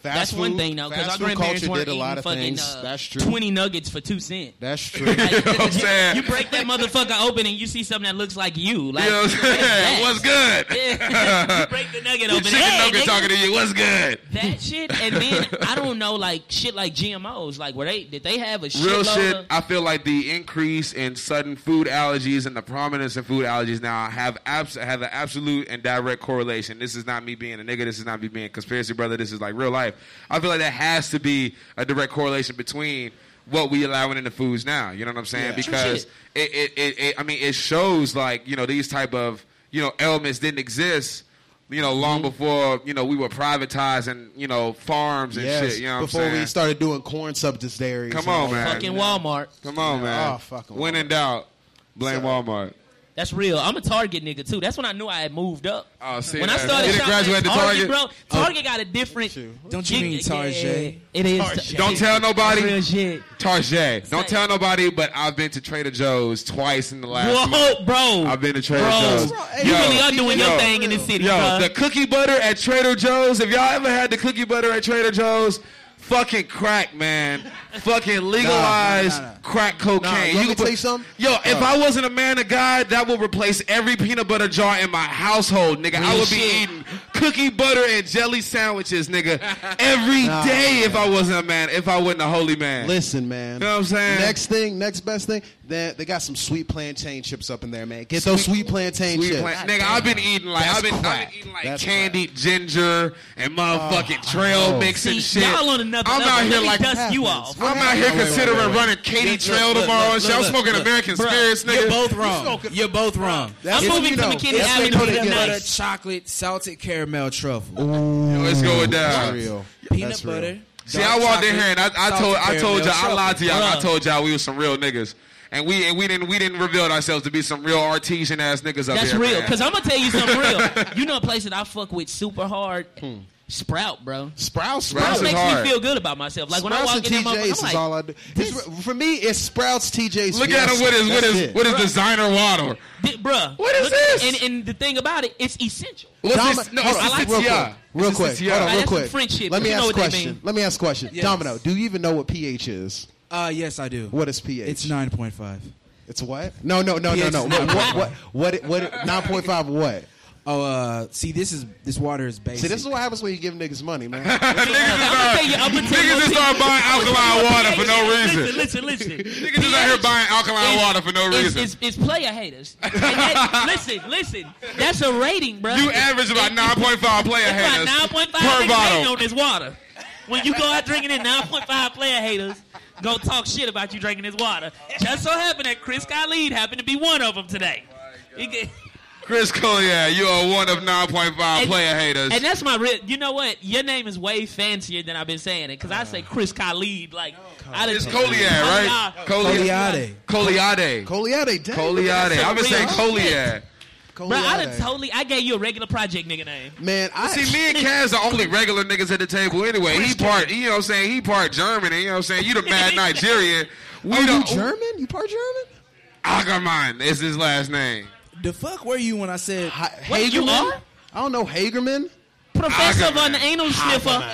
Fast That's food, one thing, though, because fast our food grandparents culture weren't did a lot eating of fucking things. uh, That's true. twenty nuggets for two cents. That's true. Like, You know what I'm saying? you break that motherfucker open and you see something that looks like you. Like, You know what I'm what is saying? that? What's good? Yeah. You break the nugget The open. chicken Hey, nugget nigga. talking to you. What's good? That shit, and then I don't know, like shit like G M Os. Like, were they did they have a Real shitload shit. of- I feel like the increase in sudden food allergies and the prominence of food allergies now have abs- have an absolute and direct correlation. This is not me being a nigga. This is not me being a conspiracy brother. This is like real life. I feel like that has to be a direct correlation between what we allowing in the foods now. You know what I'm saying? Yeah. Because it, it, it, it, I mean, it shows like, you know, these type of, you know, ailments didn't exist, you know, long before, you know, we were privatizing, you know, farms and Yes, shit. You know what before I'm saying? we started doing corn subsidiaries. Come and all on, that. man. fucking Walmart. Come on, Yeah, man. oh, fucking when in doubt, blame So- Walmart. That's real. I'm a Target nigga too. That's when I knew I had moved up. Oh, see, when I man. started You didn't shopping graduate at to Target, Target? bro, Target got a different. Don't you mean Yeah, Target? It is. Target. Don't tell nobody. Real shit. Target. Don't tell nobody, but I've been to Trader Joe's twice in the last month. Whoa, bro. I've been to Trader bro. Joe's. You Yo, really are doing yo, your thing in the city, Yo, bro. the cookie butter at Trader Joe's. If y'all ever had the cookie butter at Trader Joe's, fucking crack, man. Fucking legalized nah, nah. crack cocaine. Nah, you want me can to put- tell you something? Yo, if I wasn't a man of God, that would replace every peanut butter jar in my household, nigga. I Real would be shit. eating cookie butter and jelly sandwiches, nigga, every Nah, day man. if I wasn't a man, if I wasn't a holy man. Listen, man. You know what I'm saying? Next thing, next best thing, they, they got some sweet plantain chips up in there, man. Get those sweet plantain Sweet chips. plant- nigga, I've been eating like That's I've been, I've crack. been eating like That's candied ginger and motherfucking trail oh. mix and See, shit. y'all on another I'm level. out here Let me like dust you happens? off. I'm out here Wait, wait, considering wait, wait. running Katy Look, Trail look, tomorrow look, and shit. I'm look, smoking look. American Bruh, Spirits, nigga. You're both wrong. You're both wrong. That's I'm what moving you from know. McKinney That's Avenue what to you the get. Peanut butter, nice. chocolate, salted caramel truffle. Let's go with That's that. real. Peanut That's real. butter. See, dark I walked in chocolate, here and I, I salted told I told caramel y'all I lied to y'all. I Bruh. told y'all we was some real niggas. And we and we didn't we didn't reveal ourselves to be some real artesian ass niggas up That's here. real. man. Because I'm going to tell you something real. You know a place that I fuck with super hard? Sprout, bro. Sprouts, Sprouts Sprout is makes hard. me feel good about myself. Like when I Sprouts walk and in that T J's motherfucker, is I'm like, all I do. It's- for me, it's Sprouts, T J's. Look at him with his with That's his it. with his designer water. "Di- bruh. What is look- this? And, and the thing about it, it's essential. What's Dom- this? No, hold it's on, a like real Citiya. quick, real It's a quick, Citiya. hold on, Right, real that's some quick. friendship, Let but me you know ask a what they question. mean. Let me ask a question. Yes. Domino, do you even know what pH is? Uh, yes, I do. What is pH? It's nine point five. It's what? No, no, no, no, pH no. is What? nine What? What? What? what nine point five. What? Oh, uh, see, this is this water is basic. See, this is what happens when you give niggas money, man. Niggas I'm gonna just tell you, I'm gonna start, tell you niggas just one start thing. buying alkaline water for no reason. Listen, listen, listen. Niggas just out here buying alkaline water for no It's, reason. it's, it's player haters. And that, listen, listen. That's a rating, bro. You average about nine point five player It's haters about nine point five per niggas hating bottle. on this water. When you go out drinking it, nine point five player haters go talk shit about you drinking this water. Just so happened that Chris Khalid happened to be one of them today. He get- Chris Collier, you are one of nine point five And- player haters. And that's my real. You know what? Your name is way fancier than I've been saying it because I say Chris Khalid. Like I done- It's Collier, right? Coliade. Colliade. Coliade, damn. Colliade. I've been saying Real Collier. Bro, I done Coliade. totally. I gave you a regular project nigga name. Man, I See, me and Kaz are only regular niggas at the table anyway. He part, you know what I'm saying? He part German, and you know what I'm saying? You the mad Nigerian. We Are you don't. German? You part German? Ackerman is his last name. The fuck were you when I said? Ha- Wait, you Hagerman? are? I don't know Hagerman. Professor Ackerman. von Anal Sniffer.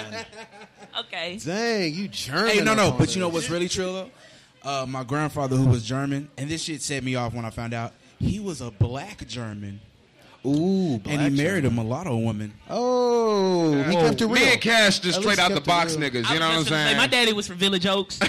Okay. Dang, you German. Hey, no, no. up on But you know this. what's really true though? Uh, my grandfather, who was German, and this shit set me off when I found out he was a black German, Ooh, and he black married German. a mulatto woman. Oh, he kept it real. Me and Cash just At straight least out the kept it box real. niggas. I You know what I'm was just gonna say, saying? my daddy was from Village Oaks.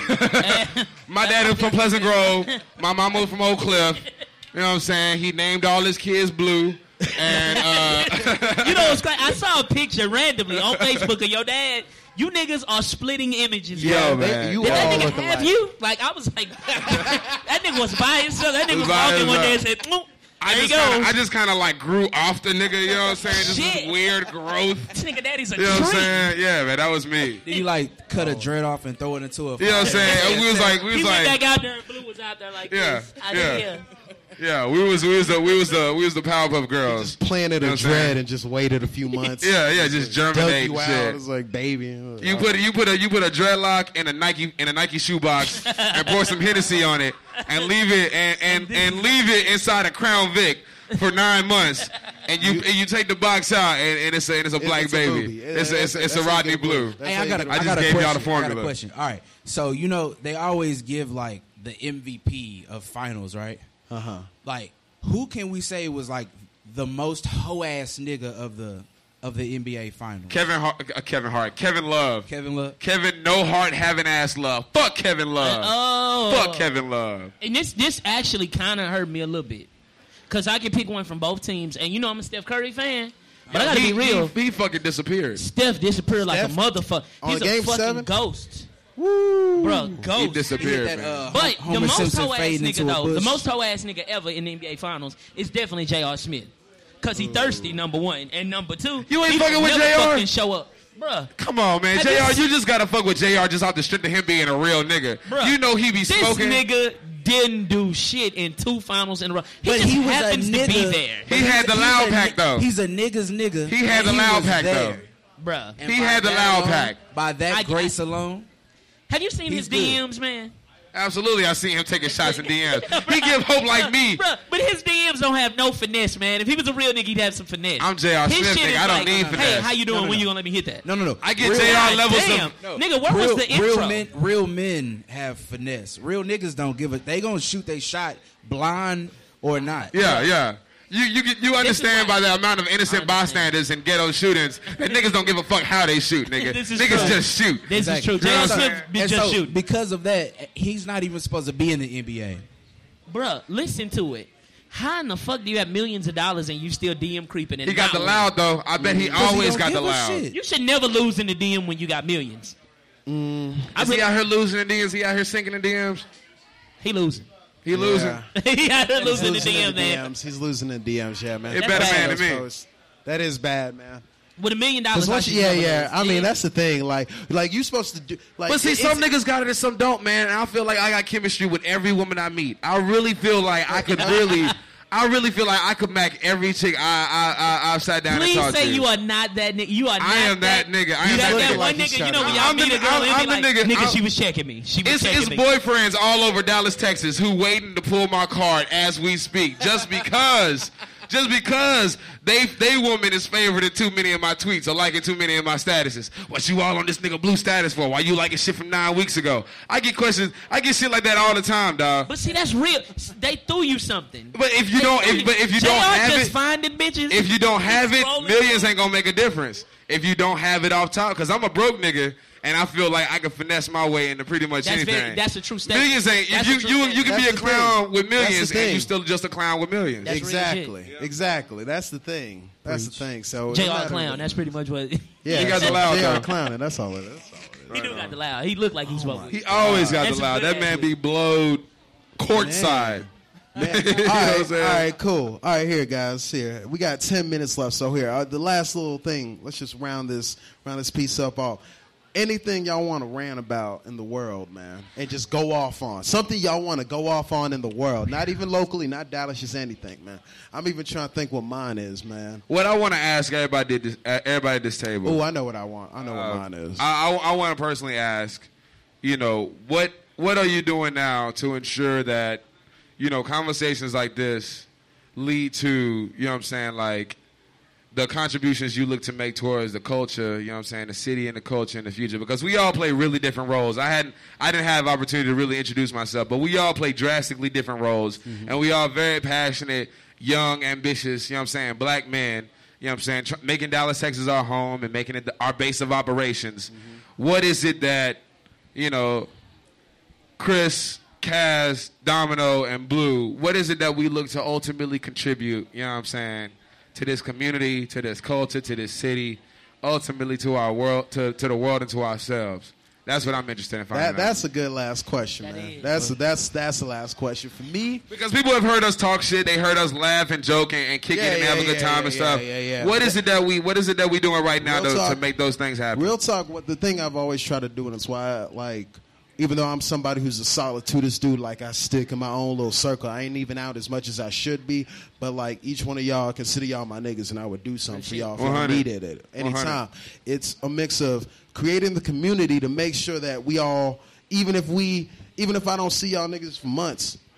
My dad was from Pleasant Grove. My mom was from Oak Cliff. You know what I'm saying? He named all his kids Blue. And uh, You know what's crazy? I saw a picture randomly on Facebook of your dad. You niggas are splitting images. Yo, bro. man. They, you Did that all nigga look have alike. you? Like I was like, that nigga was by himself. That nigga Was was by walking one day and himself. said, "Moop." I There you just go. kinda, I just kind of like grew off the nigga. You know what I'm saying? Just this Shit. weird growth. This nigga daddy's a You know what I'm treat. saying? Yeah, man, that was me. Did he like cut a dread off and throw it into a? You know what I'm saying? And we was like, we He was went like, back out there and Blue was out there like Yeah, this. Out yeah. here. yeah, we was we was the we was the we was the Powerpuff Girls. Just planted You know a what I'm saying? dread and just waited a few months. Yeah, yeah, just Dug germinate you out. shit. It's like baby. You put you put a you put a dreadlock in a Nike in a Nike shoebox and pour some Hennessy on it and leave it and, and, and leave it inside a Crown Vic for nine months and you and you take the box out, and, and it's a and it's a black it's a baby. movie. It's a, it's a, it's a That's how you Rodney get Blue. That's Hey, how I you got get a, I I just got a gave y'all question. the formula. I got a question. All right, so you know they always give like the M V P of finals, right? Uh huh. Like, who can we say was like the most hoe ass nigga of the of the N B A finals? Kevin Hart, uh, Kevin Hart, Kevin Love, Kevin Love. Kevin no heart having ass love. Fuck Kevin Love. Oh, Fuck Kevin Love. And this this actually kind of hurt me a little bit because I can pick one from both teams, and you know I'm a Steph Curry fan, but I gotta he, be real. He, he fucking disappeared. Steph disappeared like Steph? a motherfucker. On He's a game fucking seven? ghost, Woo. bro. He Ghost. disappeared, That, man. uh, But Homer the most Simpson hoe ass fading nigga into a though, the bush. most hoe ass nigga ever in the N B A finals is definitely J R. Smith. Cause he thirsty, number one, and number two, You ain't he fucking with never J R? fucking show up, bruh. Come on, man. Have J R, you- you just gotta fuck with J R just off the strength of him being a real nigga. Bruh, You know he be This smoking. nigga didn't do shit in two finals in a row. He But just he was a happens to be nigga. there, He had the He's loud a pack ni- though. He's a nigga's nigga. He had and the loud was pack, there. bruh. And He by had the that loud alone- pack. By that I- grace alone, Have you seen He's his good. D Ms, man? Absolutely, I see him taking shots in D Ms. He give hope like me. Bruh, but his D Ms don't have no finesse, man. If he was a real nigga, he'd have some finesse. I'm J R. His Smith, shit nigga. is I don't like, need Hey, finesse. how you doing? No, no, when no. you gonna let me hit that? no, no, no. I get Real- J R God levels damn. of. Nigga, where real, was the real intro? men, real men have finesse. Real niggas don't give a. They gonna shoot they shot blind or not. Yeah, yeah. You you get- you understand why- by the amount of innocent I understand. bystanders in ghetto shootings that niggas don't give a fuck how they shoot, nigga. This is Niggas true. just shoot. This Exactly. is true. You know J R. what I'm Smith be And just so, shooting. because of that, he's not even supposed to be in the N B A. Bruh, listen to it. How in the fuck do you have millions of dollars and you still D M creeping? And He got not the loud though. I bet he 'Cause he always don't got the give a loud. shit. You should never lose in the D M when you got millions. I Is he really, out here losing in D Ms? He out here sinking in D Ms? he losing. He losing. Yeah. he out here He's losing the losing D in M, the man. D Ms. He's losing in D Ms. Yeah, man. He a better man than me. Posts. That is bad, man. With a million dollars, Because I once, should yeah, never yeah. lose. I mean, that's the thing. Like, like you supposed to do. Like, But see, it's- some niggas got it and some don't, man. And I feel like I got chemistry with every woman I meet. I really feel like I could really, I really feel like I could mac every chick I I I I've sat down Please and talked say to. you are not that nigga. You are not I am that nigga. I you am got that that nigga. one Like he's nigga. You know trying when to- y'all I'm the- meet a girl I'm- and I'm be the like, nigga. nigga, I'm- she was checking me. She was It's, checking it's me. boyfriends all over Dallas, Texas, who waiting to pull my card as we speak, just because, just because they they woman is favoriting too many of my tweets or liking too many of my statuses. What you all on this nigga blue status for? Why you liking shit from nine weeks ago? I get questions. I get shit like that all the time, dog. But see, that's real. They threw you something. But if you They don't, threw if, but if you J R don't have just it, finding bitches. if you don't have it, Scrolling millions through. ain't gonna make a difference. If you don't have it off top, because I'm a broke nigga and I feel like I can finesse my way into pretty much That's anything. very. That's a true statement. Millions ain't. That's You a true you you statement. can be a That's the clown thing. with That's the millions and thing. you still just a clown with millions. That's real exactly, shit. exactly. That's the thing. That's the thing. So J no R matter clown. what- That's pretty much what. Yeah, He got the loud J R though. clowning. That's all it is. That's all it is. He do got the loud. He looked like he's supposed to. He always got That's the a loud. good That man ass be blowed courtside. Man. You know all, what I'm right, saying? all right, cool. All right, here, guys. Here, we got ten minutes left. So here, uh, the last little thing. Let's just round this round this piece up. Off. Anything y'all want to rant about in the world, man, and just go off on something y'all want to go off on in the world. Not even locally, not Dallas, just anything, man. I'm even trying to think what mine is, man. What I want to ask everybody at this, uh, everybody at this table. Oh, I know what I want. I know what Uh, mine is. I, I, I want to personally ask, you know, what what are you doing now to ensure that, you know, conversations like this lead to, you know what I'm saying, like the contributions you look to make towards the culture, you know what I'm saying, the city and the culture in the future? Because we all play really different roles. I hadn't, I didn't have opportunity to really introduce myself, but we all play drastically different roles, Mm-hmm. and we are very passionate, young, ambitious, you know what I'm saying, black men, you know what I'm saying, tr- making Dallas, Texas our home and making it the, our base of operations. Mm-hmm. What is it that, you know, Chris, Kaz, Domino, and Blue, what is it that we look to ultimately contribute, you know what I'm saying, to this community, to this culture, to this city, ultimately to our world, to, to the world and to ourselves? That's what I'm interested in finding That, out. that's a good last question, That man. is. That's that's that's the last question for me. Because people have heard us talk shit, they heard us laugh and joke and, and kick Yeah, it and yeah, have a good yeah, time yeah, and stuff. yeah, yeah, yeah. What is it that we What is it that we doing right now Real to, talk. to make those things happen? Real talk. What the thing I've always tried to do, and it's why, I, like, even though I'm somebody who's a solitudous dude, like I stick in my own little circle. I ain't even out as much as I should be. But like each one of y'all, I consider y'all my niggas, and I would do something for y'all if y'all one hundred. needed it at any one hundred. time. It's a mix of creating the community to make sure that we all, even if we, even if I don't see y'all niggas for months,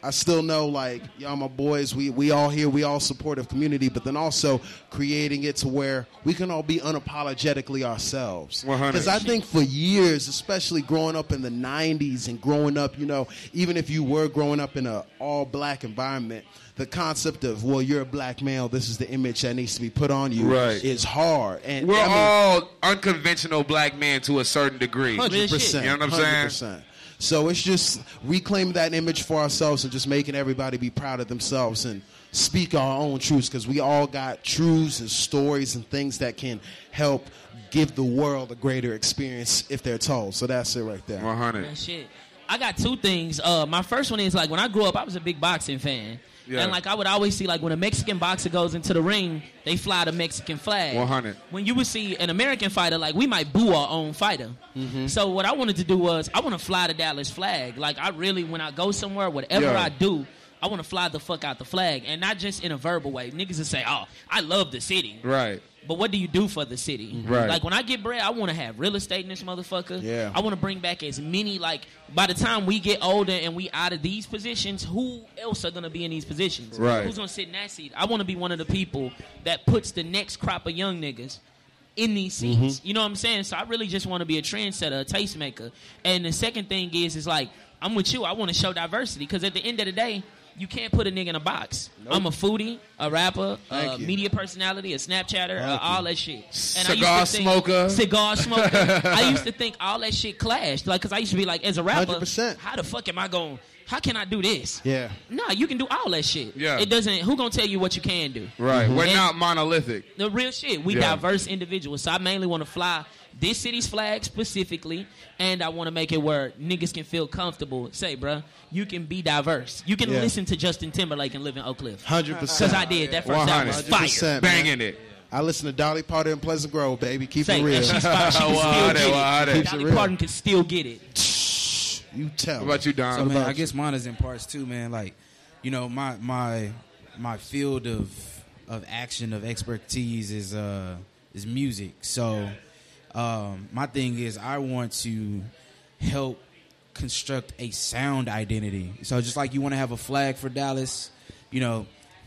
I still know, like, y'all my boys, we, we all here, we all supportive community, but then also creating it to where we can all be unapologetically ourselves. one hundred. Because I think for years, especially growing up in the nineties and growing up, you know, even if you were growing up in an all-black environment, the concept of, well, you're a black male, this is the image that needs to be put on you, Right. is hard. And We're I mean, all unconventional black men to a certain degree. one hundred percent. You know what I'm one hundred saying? percent. So it's just reclaiming that image for ourselves and just making everybody be proud of themselves and speak our own truths, because we all got truths and stories and things that can help give the world a greater experience if they're told. So that's it right there. one hundred. Man, shit. I got two things. Uh, my first one is, like, when I grew up, I was a big boxing fan. Yeah. And, like, I would always see, like, when a Mexican boxer goes into the ring, they fly the Mexican flag. one hundred. When you would see an American fighter, like, we might boo our own fighter. Mm-hmm. So what I wanted to do was, I want to fly the Dallas flag. Like, I really, when I go somewhere, whatever Yeah. I do, I want to fly the fuck out the flag. And not just in a verbal way. Niggas will say, oh, I love the city. Right. But what do you do for the city? Right. Like, when I get bread, I want to have real estate in this motherfucker. Yeah. I want to bring back as many, like, by the time we get older and we out of these positions, who else are going to be in these positions? Right. Who's going to sit in that seat? I want to be one of the people that puts the next crop of young niggas in these seats. Mm-hmm. You know what I'm saying? So I really just want to be a trendsetter, a tastemaker. And the second thing is, is like, I'm with you. I want to show diversity, because at the end of the day, you can't put a nigga in a box. Nope. I'm a foodie, a rapper, Thank a you. media personality, a Snapchatter, uh, Thank all you. that shit. And Cigar I used to think, smoker. Cigar smoker. I used to think all that shit clashed. Like, because I used to be like, as a rapper, one hundred percent. how the fuck am I going, how can I do this? Yeah. Nah, you can do all that shit. Yeah. It doesn't, who gonna tell you what you can do? Right. We're And- not monolithic. The real shit. We Yeah. diverse individuals. So I mainly want to fly this city's flag specifically, and I want to make it where niggas can feel comfortable. Say, bruh, you can be diverse. You can Yeah. listen to Justin Timberlake and live in Oak Cliff. one hundred percent. Because I did. That first one album was hundred fire. percent, man. Banging it. I listen to Dolly Parton in Pleasant Grove, baby. Keep Say, it real. and she's fire. She can Wow, still that- get wow, it. that- Keeps it Dolly real. Parton can still get it. You tell. What about you, Don? So man, about I you? guess mine is in parts too, man. Like, you know, my my my field of of action of expertise is uh is music. So um, my thing is I want to help construct a sound identity. So just like you want to have a flag for Dallas, you know,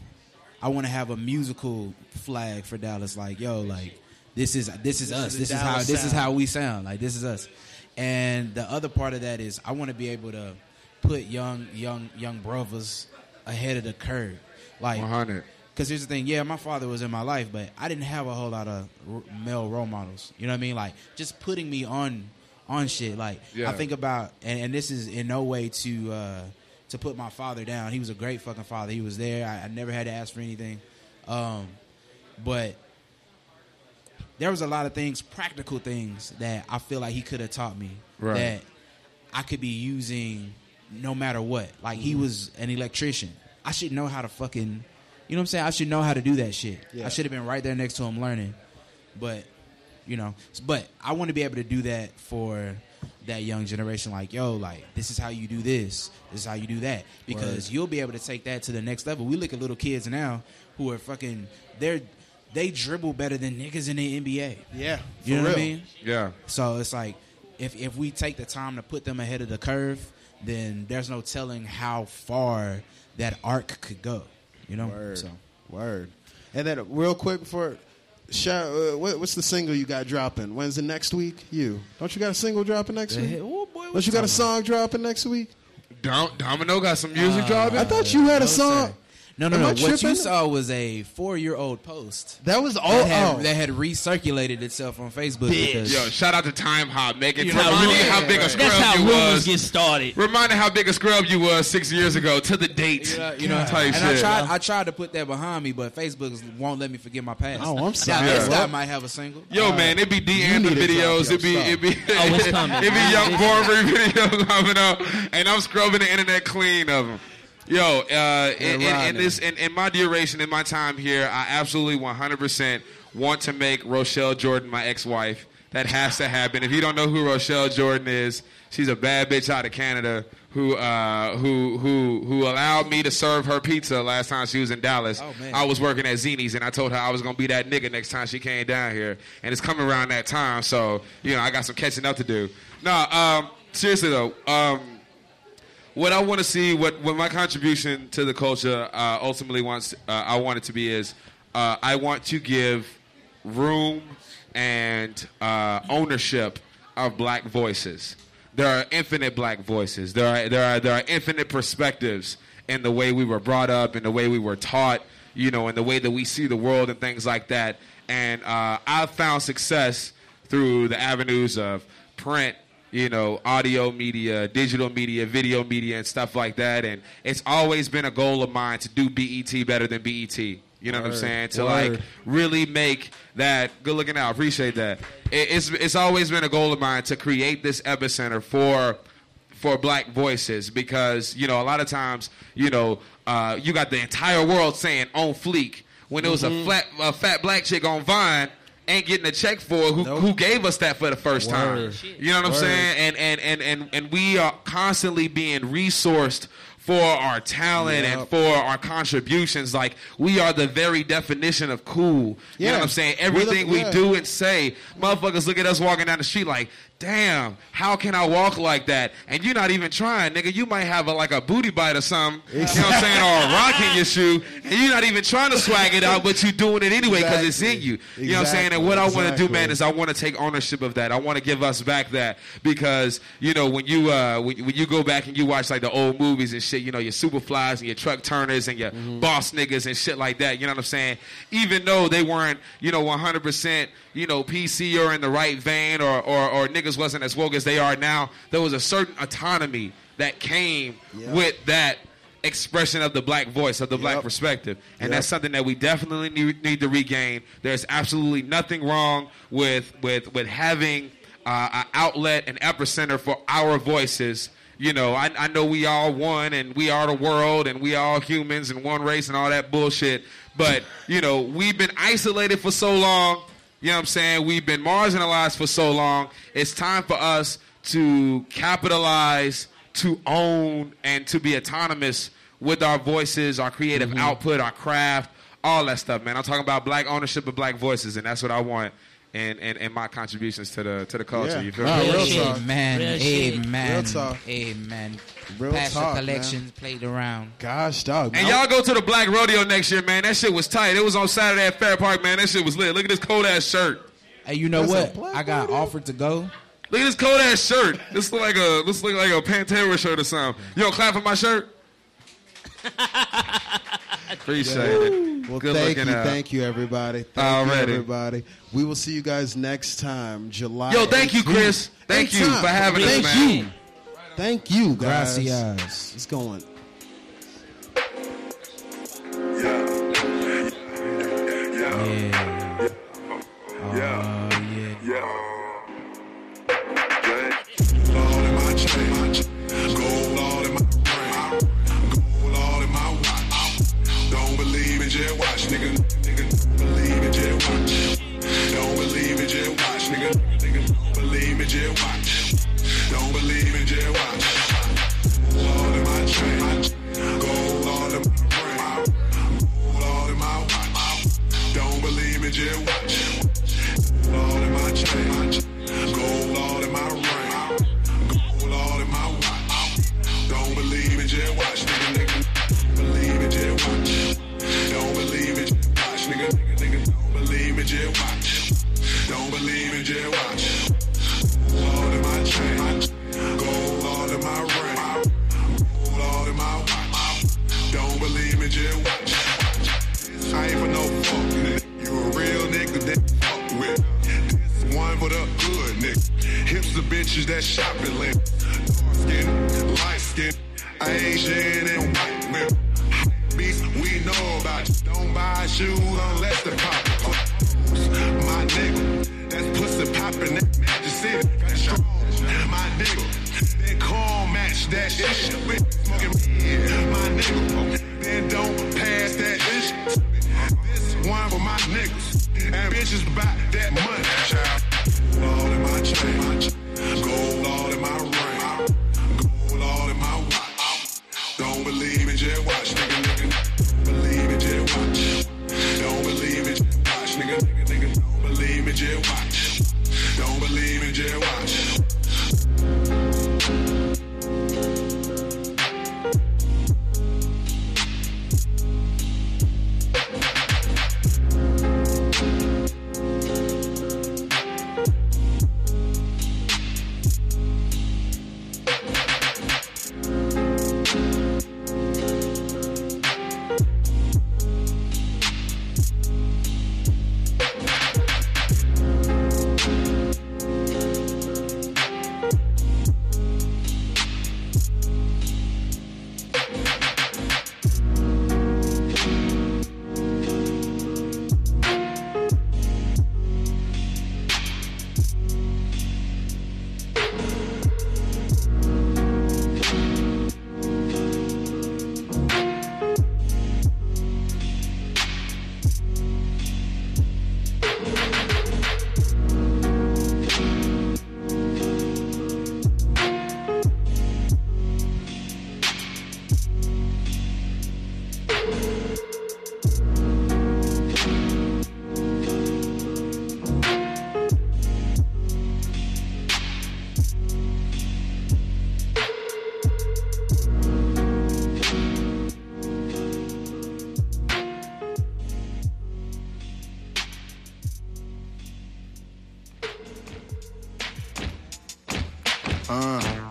I want to have a musical flag for Dallas. Like, yo, like this is this is us. is the This is how Dallas this is sound. how we sound. Like this is us. And the other part of that is I want to be able to put young young young brothers ahead of the curve. Like, one hundred. because here's the thing, yeah, my father was in my life, but I didn't have a whole lot of r- male role models. You know what I mean? Like, just putting me on on shit. Like, Yeah. I think about, and, and this is in no way to uh, to put my father down. He was a great fucking father. He was there. I, I never had to ask for anything. Um, but there was a lot of things, practical things, that I feel like he could have taught me Right. that I could be using no matter what. Like, he was an electrician. I should know how to fucking, you know what I'm saying? I should know how to do that shit. Yeah. I should have been right there next to him learning. But, you know, but I want to be able to do that for that young generation. Like, yo, like, this is how you do this. This is how you do that. Because you'll be able to take that to the next level. We look at little kids now who are fucking, they're, they dribble better than niggas in the N B A. Yeah. You for know what I real. mean? Yeah. So it's like, if if we take the time to put them ahead of the curve, then there's no telling how far that arc could go. You know? Word. So Word. And then, real quick before, shout, uh, what, what's the single you got dropping? When's it next week? You. Don't you got a single dropping next week? oh boy, Don't you got a song dropping next week? Dom- Domino got some music dropping? I thought you had a no, song. sir. No, no, Am no. I What you tripping? saw was a four-year-old post That was all. that had, Oh, that had recirculated itself on Facebook. Bitch. Because Yo, shout out to Time Hop. Make it You know, remind me rumors- how big a That's scrub how you rumors was. get started. Reminding how big a scrub you was six years ago to the date. You know, you know, type and shit. I tried, I tried to put that behind me, but Facebook won't let me forget my past. Oh, I'm Now, sorry. This Yeah. guy might have a single. Yo, man, it be D and the need to drop videos. your It be, stuff. it be, Oh, it's coming. it be Young Borbury videos coming up, and I'm scrubbing the internet clean of them. Yo, uh, in, in, in riding. this, in, in my duration, in my time here, I absolutely one hundred percent want to make Rochelle Jordan my ex-wife. That has to happen. If you don't know who Rochelle Jordan is, she's a bad bitch out of Canada who uh, who who who allowed me to serve her pizza last time she was in Dallas. Oh, man. I was working at Zini's, and I told her I was gonna be that nigga next time she came down here. And it's coming around that time, so you know I got some catching up to do. No, um, seriously though. Um, what I want to see, what, what my contribution to the culture uh, ultimately wants, uh, I want it to be is, uh, I want to give room and uh, ownership of black voices. There are infinite black voices. There are there are there are infinite perspectives in the way we were brought up, in the way we were taught, you know, in the way that we see the world and things like that. And uh, I've found success through the avenues of print, you know, audio media, digital media, video media, and stuff like that. And it's always been a goal of mine to do B E T better than B E T. You know Word. What I'm saying? To Word. like really make that good looking out. Appreciate that. It, it's it's always been a goal of mine to create this epicenter for for black voices, because you know a lot of times you know uh, you got the entire world saying on fleek when it was mm-hmm. a flat a fat black chick on Vine ain't getting a check for who nope. who gave us that for the first Word. time. You know what Word. I'm saying? And and and and and we are constantly being resourced for our talent yep. and for our contributions. Like, we are the very definition of cool. You yeah. know what I'm saying? Everything the, yeah. we do and say, motherfuckers look at us walking down the street like, damn, how can I walk like that? And you're not even trying, nigga. You might have a, like a booty bite or something, exactly. you know what I'm saying, or a rock in your shoe, and you're not even trying to swag it out, but you're doing it anyway because exactly. it's in you. You exactly. know what I'm saying? And what exactly. I want to do, man, is I want to take ownership of that. I want to give us back that, because, you know, when you uh, when, when you go back and you watch, like, the old movies and shit, you know, your Superflies and your Truck Turners and your mm-hmm. Boss Niggas and shit like that, you know what I'm saying? Even though they weren't, you know, one hundred percent, you know, P C or in the right vein, or, or, or niggas wasn't as woke as they are now, there was a certain autonomy that came yep. with that expression of the black voice, of the yep. black perspective. And yep. that's something that we definitely need, need to regain. There's absolutely nothing wrong with with, with having uh, an outlet, an epicenter for our voices. You know, I, I know we all one, and we are the world, and we all humans, and one race, and all that bullshit. But, you know, we've been isolated for so long. You know what I'm saying? We've been marginalized for so long. It's time for us to capitalize, to own, and to be autonomous with our voices, our creative mm-hmm. output, our craft, all that stuff, man. I'm talking about black ownership of black voices, and that's what I want. And, and, and my contributions to the to the culture. Yeah. You feel no, me? Real talk. Amen. Real Amen. Real talk. Amen. Real Pastor talk, Collections man. played around. Gosh, dog. And y'all go to the Black Rodeo next year, man. That shit was tight. It was on Saturday at Fair Park, man. That shit was lit. Look at this cold ass shirt. Hey, you know That's what? I got rodeo? offered to go. Look at this cold ass shirt. This look like a this look like a Pantera shirt or something. You don't clap for my shirt? Appreciate it. Well, Good thank you, looking out. thank you, everybody. Thank Already. you, everybody. We will see you guys next time, July. Yo, thank you, eighteenth. Chris. Thank you Anytime. for having us, Thank man. you. Thank you, guys. Gracias. It's going. Yeah. Oh, yeah. All in my chain, gold all in my brain, gold all in my watch. Don't believe it, just watch, nigga. Nigga, believe it, just watch. Don't believe it, just watch, nigga. Nigga, don't believe it, just watch. Don't believe it, just watch. All in my chain, gold all in my brain, gold all in my watch. Don't believe it, just watch. All in my chain, gold all in my ring, gold all in my watch. Don't believe it, just watch, nigga, nigga. Believe it, just watch. Don't believe it, just watch, nigga, nigga, nigga. Don't believe it, just watch. Don't believe it, just watch. All in my chain, gold all in my ring, gold all in my watch. Don't believe it, just watch. I ain't for no fuck, nigga. You a real nigga that fuck with. This one for the good nigga. Hips the bitches that shop at Lynn. Dark skin, light skin, Asian and white women. Beast we know about you. Don't buy shoes unless the pop. My nigga, that's pussy poppin', that Magic City. Strong, my nigga. Then call match that shit with smoking yeah, my nigga. Then don't pass that shit. This one for my niggas. And bitches about that money, child. All in my chain, gold all in my ring, gold all in my watch. Don't believe it, just watch, nigga, nigga. Believe it, just watch. Don't believe it, just watch, nigga, nigga, nigga. Don't believe it, just watch. Don't believe it, just watch. Uh.